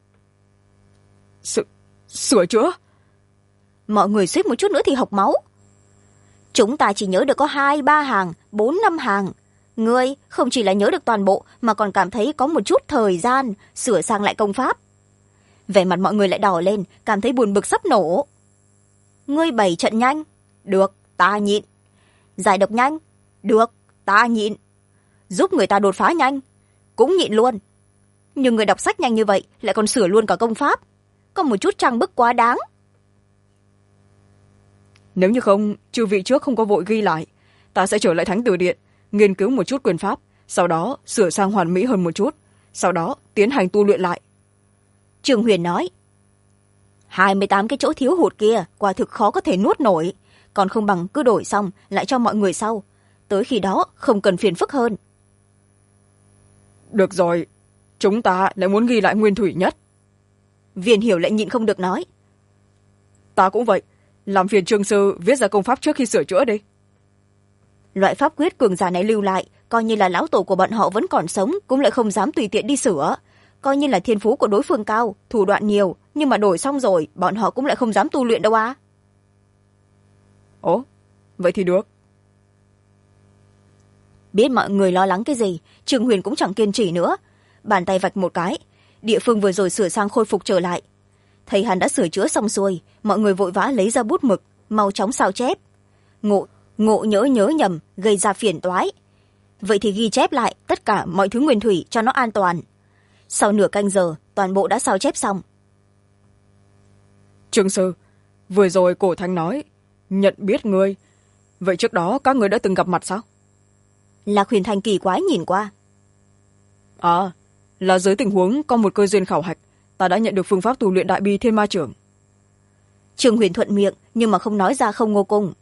Sửa chữa? Mọi người suýt một chút nữa thì học máu. Chúng ta chỉ nhớ được có 2-3 hàng, 4-5 hàng. Ngươi không chỉ là nhớ được toàn bộ mà còn cảm thấy có một chút thời gian sửa sang lại công pháp. Vẻ mặt mọi người lại đỏ lên, cảm thấy buồn bực sắp nổ. Ngươi bày trận nhanh, được, ta nhịn. Giải độc nhanh, được, ta nhịn. Giúp người ta đột phá nhanh, cũng nhịn luôn. Nhưng người đọc sách nhanh như vậy lại còn sửa luôn cả công pháp, có một chút trang bức quá đáng. Nếu như không, chư vị trước không có vội ghi lại, ta sẽ trở lại thánh từ điện, nghiên cứu một chút quyền pháp, sau đó sửa sang hoàn mỹ hơn một chút, sau đó tiến hành tu luyện lại. Trương Huyền nói, 28 cái chỗ thiếu hụt kia quả thực khó có thể nuốt nổi, còn không bằng cứ đổi xong lại cho mọi người sau, tới khi đó không cần phiền phức hơn. Được rồi, chúng ta lại muốn ghi lại nguyên thủy nhất. Viên Hiểu lại nhịn không được nói, ta cũng vậy, làm phiền Trương sư viết ra công pháp trước khi sửa chữa đi. Loại pháp quyết cường giả này lưu lại, coi như là lão tổ của bọn họ vẫn còn sống cũng lại không dám tùy tiện đi sửa. Coi như là thiên phú của đối phương cao, thủ đoạn nhiều, nhưng mà đổi xong rồi bọn họ cũng lại không dám tu luyện đâu à. Ồ, vậy thì được. Biết mọi người lo lắng cái gì, Trương Huyền cũng chẳng kiên trì nữa, bàn tay vạch một cái, địa phương vừa rồi sửa sang khôi phục trở lại. Thấy hắn đã sửa chữa xong xuôi, mọi người vội vã lấy ra bút mực, mau chóng sao chép. Ngộ nhớ nhầm gây ra phiền toái, vậy thì ghi chép lại tất cả mọi thứ nguyên thủy cho nó an toàn. Sau nửa canh giờ toàn bộ đã sao chép xong. Trương sư, vừa rồi cổ thánh nói nhận biết ngươi, vậy trước đó các ngươi đã từng gặp mặt sao? Lạc Huyền Thanh kỳ quái nhìn qua. Là dưới tình huống có một cơ duyên khảo hạch, ta đã nhận được phương pháp tu luyện đại bi thiên ma trưởng. Trương Huyền thuận miệng nhưng mà không nói ra không ngô cung.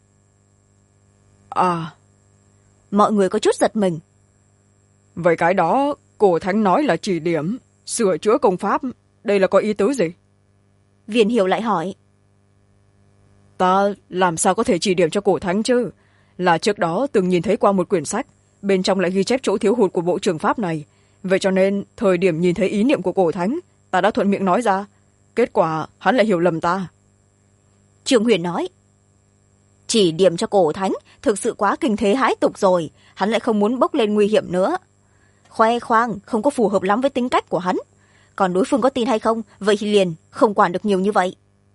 Mọi người có chút giật mình. Vậy cái đó cổ thánh nói là chỉ điểm sửa chữa công pháp, đây là có ý tứ gì? Viên Hiểu lại hỏi. Ta làm sao có thể chỉ điểm cho cổ thánh chứ? Là trước đó từng nhìn thấy qua một quyển sách, bên trong lại ghi chép chỗ thiếu hụt của bộ trường pháp này, vậy cho nên thời điểm nhìn thấy ý niệm của cổ thánh, ta đã thuận miệng nói ra, kết quả hắn lại hiểu lầm ta. Trương Huyền nói, chỉ điểm cho cổ thánh thực sự quá kinh thế hãi tục rồi, hắn lại không muốn bốc lên nguy hiểm nữa. Khoe khoang không có phù hợp lắm với tính cách của hắn, còn đối phương có tin hay không vậy thì liền không quản được nhiều như vậy.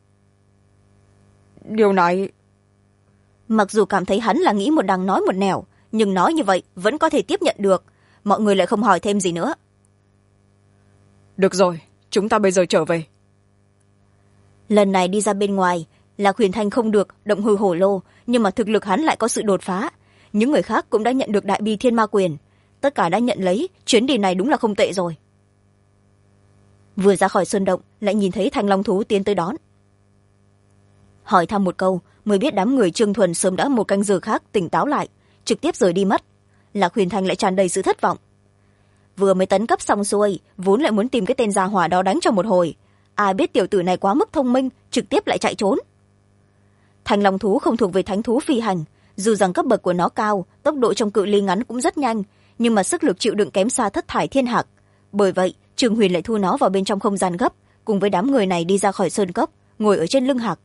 Điều này, mặc dù cảm thấy hắn là nghĩ một đằng nói một nẻo, nhưng nói như vậy vẫn có thể tiếp nhận được. Mọi người lại không hỏi thêm gì nữa. Được rồi, chúng ta bây giờ trở về. lần này đi ra bên ngoài là Huyền Thanh không được động hư hổ lô, nhưng mà thực lực hắn lại có sự đột phá. Những người khác cũng đã nhận được đại bi thiên ma quyền, tất cả đã nhận lấy, chuyến đi này đúng là không tệ rồi. Vừa ra khỏi sơn động lại nhìn thấy Thanh Long thú tiến tới đón. Hỏi thăm một câu mới biết đám người Trương Thuần sớm đã một canh giờ khác tỉnh táo lại, trực tiếp rời đi mất. Lạc Huyền Thanh lại tràn đầy sự thất vọng. Vừa mới tấn cấp xong xuôi, vốn lại muốn tìm cái tên gia hỏa đó đánh cho một hồi, ai biết tiểu tử này quá mức thông minh, trực tiếp lại chạy trốn. Thanh Long thú không thuộc về thánh thú phi hành, dù rằng cấp bậc của nó cao, tốc độ trong cự ly ngắn cũng rất nhanh, nhưng mà sức lực chịu đựng kém xa Thất Thải Thiên Hạc. Bởi vậy Trương Huyền lại thu nó vào bên trong không gian gấp, cùng với đám người này đi ra khỏi sơn cốc, ngồi ở trên lưng hạc.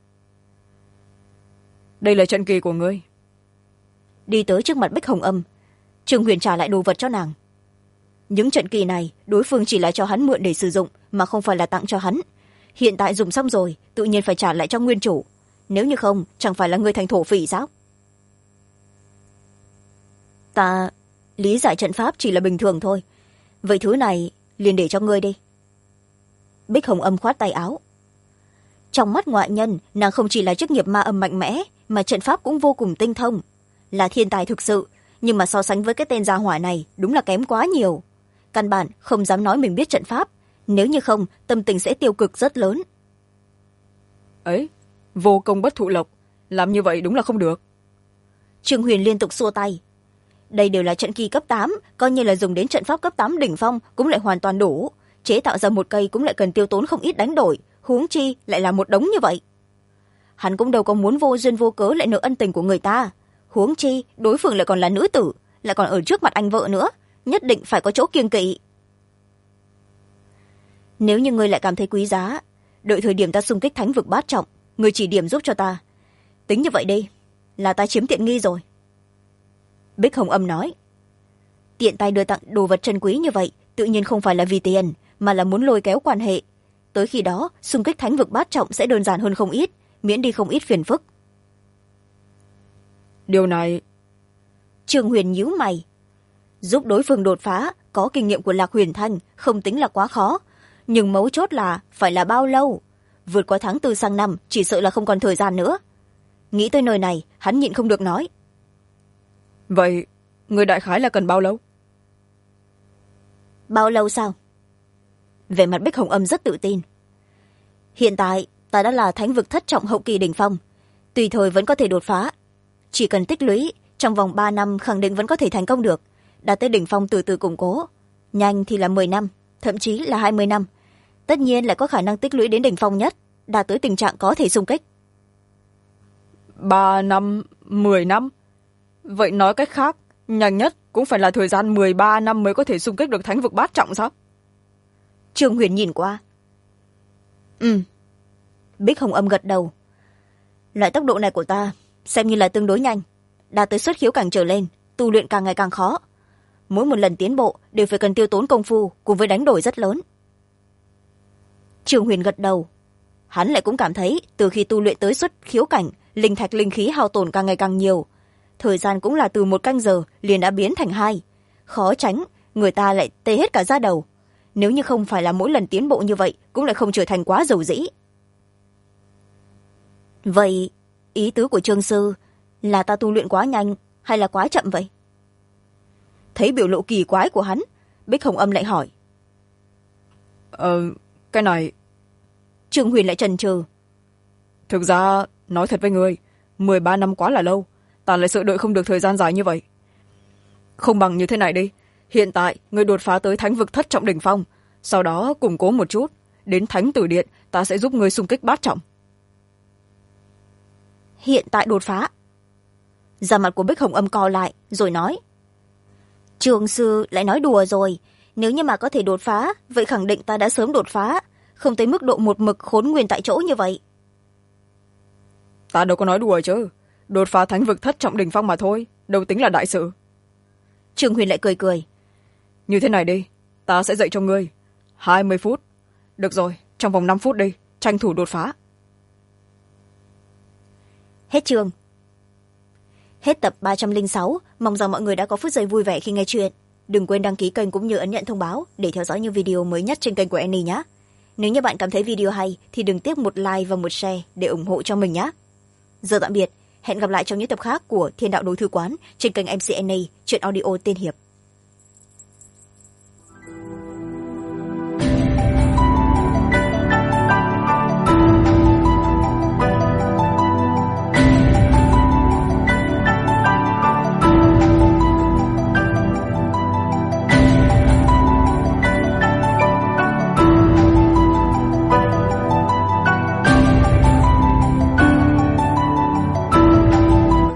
Đây là trận kỳ của ngươi. Đi tới trước mặt Bích Hồng Âm, Trương Huyền trả lại đồ vật cho nàng. Những trận kỳ này đối phương chỉ là cho hắn mượn để sử dụng, mà không phải là tặng cho hắn. Hiện tại dùng xong rồi, tự nhiên phải trả lại cho nguyên chủ. Nếu như không, chẳng phải là người thành thổ phỉ sao? Ta lý giải trận pháp chỉ là bình thường thôi, vậy thứ này liền để cho ngươi đi. Bích Hồng Âm khoát tay áo. Trong mắt ngoại nhân, nàng không chỉ là chức nghiệp ma âm mạnh mẽ, mà trận pháp cũng vô cùng tinh thông, là thiên tài thực sự, nhưng mà so sánh với cái tên gia hỏa này đúng là kém quá nhiều. Căn bản không dám nói mình biết trận pháp, nếu như không tâm tình sẽ tiêu cực rất lớn. Ấy, vô công bất thụ lộc, làm như vậy đúng là không được. Trương Huyền liên tục xua tay. Đây đều là trận kỳ cấp 8, coi như là dùng đến trận pháp cấp 8 đỉnh phong cũng lại hoàn toàn đủ, chế tạo ra một cây cũng lại cần tiêu tốn không ít đánh đổi, huống chi lại là một đống như vậy. Hắn cũng đâu có muốn vô duyên vô cớ lại nợ ân tình của người ta, huống chi đối phương lại còn là nữ tử, lại còn ở trước mặt anh vợ nữa, nhất định phải có chỗ kiêng kỵ. Nếu như ngươi lại cảm thấy quý giá, đợi thời điểm ta xung kích thánh vực bát trọng, ngươi chỉ điểm giúp cho ta. Tính như vậy đi, là ta chiếm tiện nghi rồi. Bích Hồng Âm nói. Tiện tay đưa tặng đồ vật trân quý như vậy, tự nhiên không phải là vì tiền, mà là muốn lôi kéo quan hệ. Tới khi đó, xung kích thánh vực bát trọng sẽ đơn giản hơn không ít, miễn đi không ít phiền phức. Điều này... Trương Huyền nhíu mày. Giúp đối phương đột phá, có kinh nghiệm của Lạc Huyền Thanh, không tính là quá khó. Nhưng mấu chốt là, phải là bao lâu? Vượt qua tháng 4 sang năm, chỉ sợ là không còn thời gian nữa. Nghĩ tới nơi này, hắn nhịn không được nói. Vậy, người đại khái là cần bao lâu? Bao lâu sao? Về mặt Bích Hồng Âm rất tự tin. Hiện tại, ta đã là thánh vực thất trọng hậu kỳ đỉnh phong. Tùy thời vẫn có thể đột phá. Chỉ cần tích lũy, trong vòng 3 năm khẳng định vẫn có thể thành công được. Đạt tới đỉnh phong từ từ củng cố. Nhanh thì là 10 năm, thậm chí là 20 năm. Tất nhiên là có khả năng tích lũy đến đỉnh phong nhất, đạt tới tình trạng có thể xung kích. 3 năm, 10 năm? Vậy nói cách khác, nhanh nhất cũng phải là thời gian 13 năm mới có thể xung kích được thánh vực bát trọng sao? Trương Huyền nhìn qua. Bích Hồng Âm gật đầu. Loại tốc độ này của ta xem như là tương đối nhanh, đạt tới xuất khiếu cảnh trở lên, tu luyện càng ngày càng khó. Mỗi một lần tiến bộ đều phải cần tiêu tốn công phu cùng với đánh đổi rất lớn. Trương Huyền gật đầu. Hắn lại cũng cảm thấy từ khi tu luyện tới xuất khiếu cảnh, linh thạch linh khí hao tổn càng ngày càng nhiều. Thời gian cũng là từ 1 canh giờ liền đã biến thành 2. Khó tránh, người ta lại tê hết cả da đầu. Nếu như không phải là mỗi lần tiến bộ như vậy, cũng lại không trở thành quá dầu dĩ. Vậy, ý tứ của Trương Sư là ta tu luyện quá nhanh hay là quá chậm vậy? Thấy biểu lộ kỳ quái của hắn, Bích Hồng Âm lại hỏi. Cái này... Trương Huyền lại chần chừ. Thực ra, nói thật với người, 13 năm quá là lâu, ta lại sợ đợi không được thời gian dài như vậy. Không bằng như thế này đi, hiện tại người đột phá tới thánh vực thất trọng đỉnh phong, sau đó củng cố một chút, đến thánh tử điện ta sẽ giúp người xung kích bát trọng. Hiện tại đột phá? Da mặt của Bích Hồng Âm co lại rồi nói. Trương Sư lại nói đùa rồi, nếu như mà có thể đột phá, vậy khẳng định ta đã sớm đột phá, không tới mức độ một mực khốn nguyên tại chỗ như vậy. Ta đâu có nói đùa chứ, đột phá thánh vực thất trọng đỉnh phong mà thôi, đâu tính là đại sự. Trương Huyền lại cười cười. Như thế này đi, ta sẽ dạy cho ngươi 20 phút. Được rồi, trong vòng 5 phút đi, tranh thủ đột phá. Hết chương. Hết tập 306, mong rằng mọi người đã có phút giây vui vẻ khi nghe chuyện. Đừng quên đăng ký kênh cũng như ấn nhận thông báo để theo dõi những video mới nhất trên kênh của Annie nhé. nếu như bạn cảm thấy video hay thì đừng tiếc một like và một share để ủng hộ cho mình nhé. Giờ tạm biệt, hẹn gặp lại trong những tập khác của Thiên đạo đối thư quán trên kênh mcna chuyện audio tiên hiệp.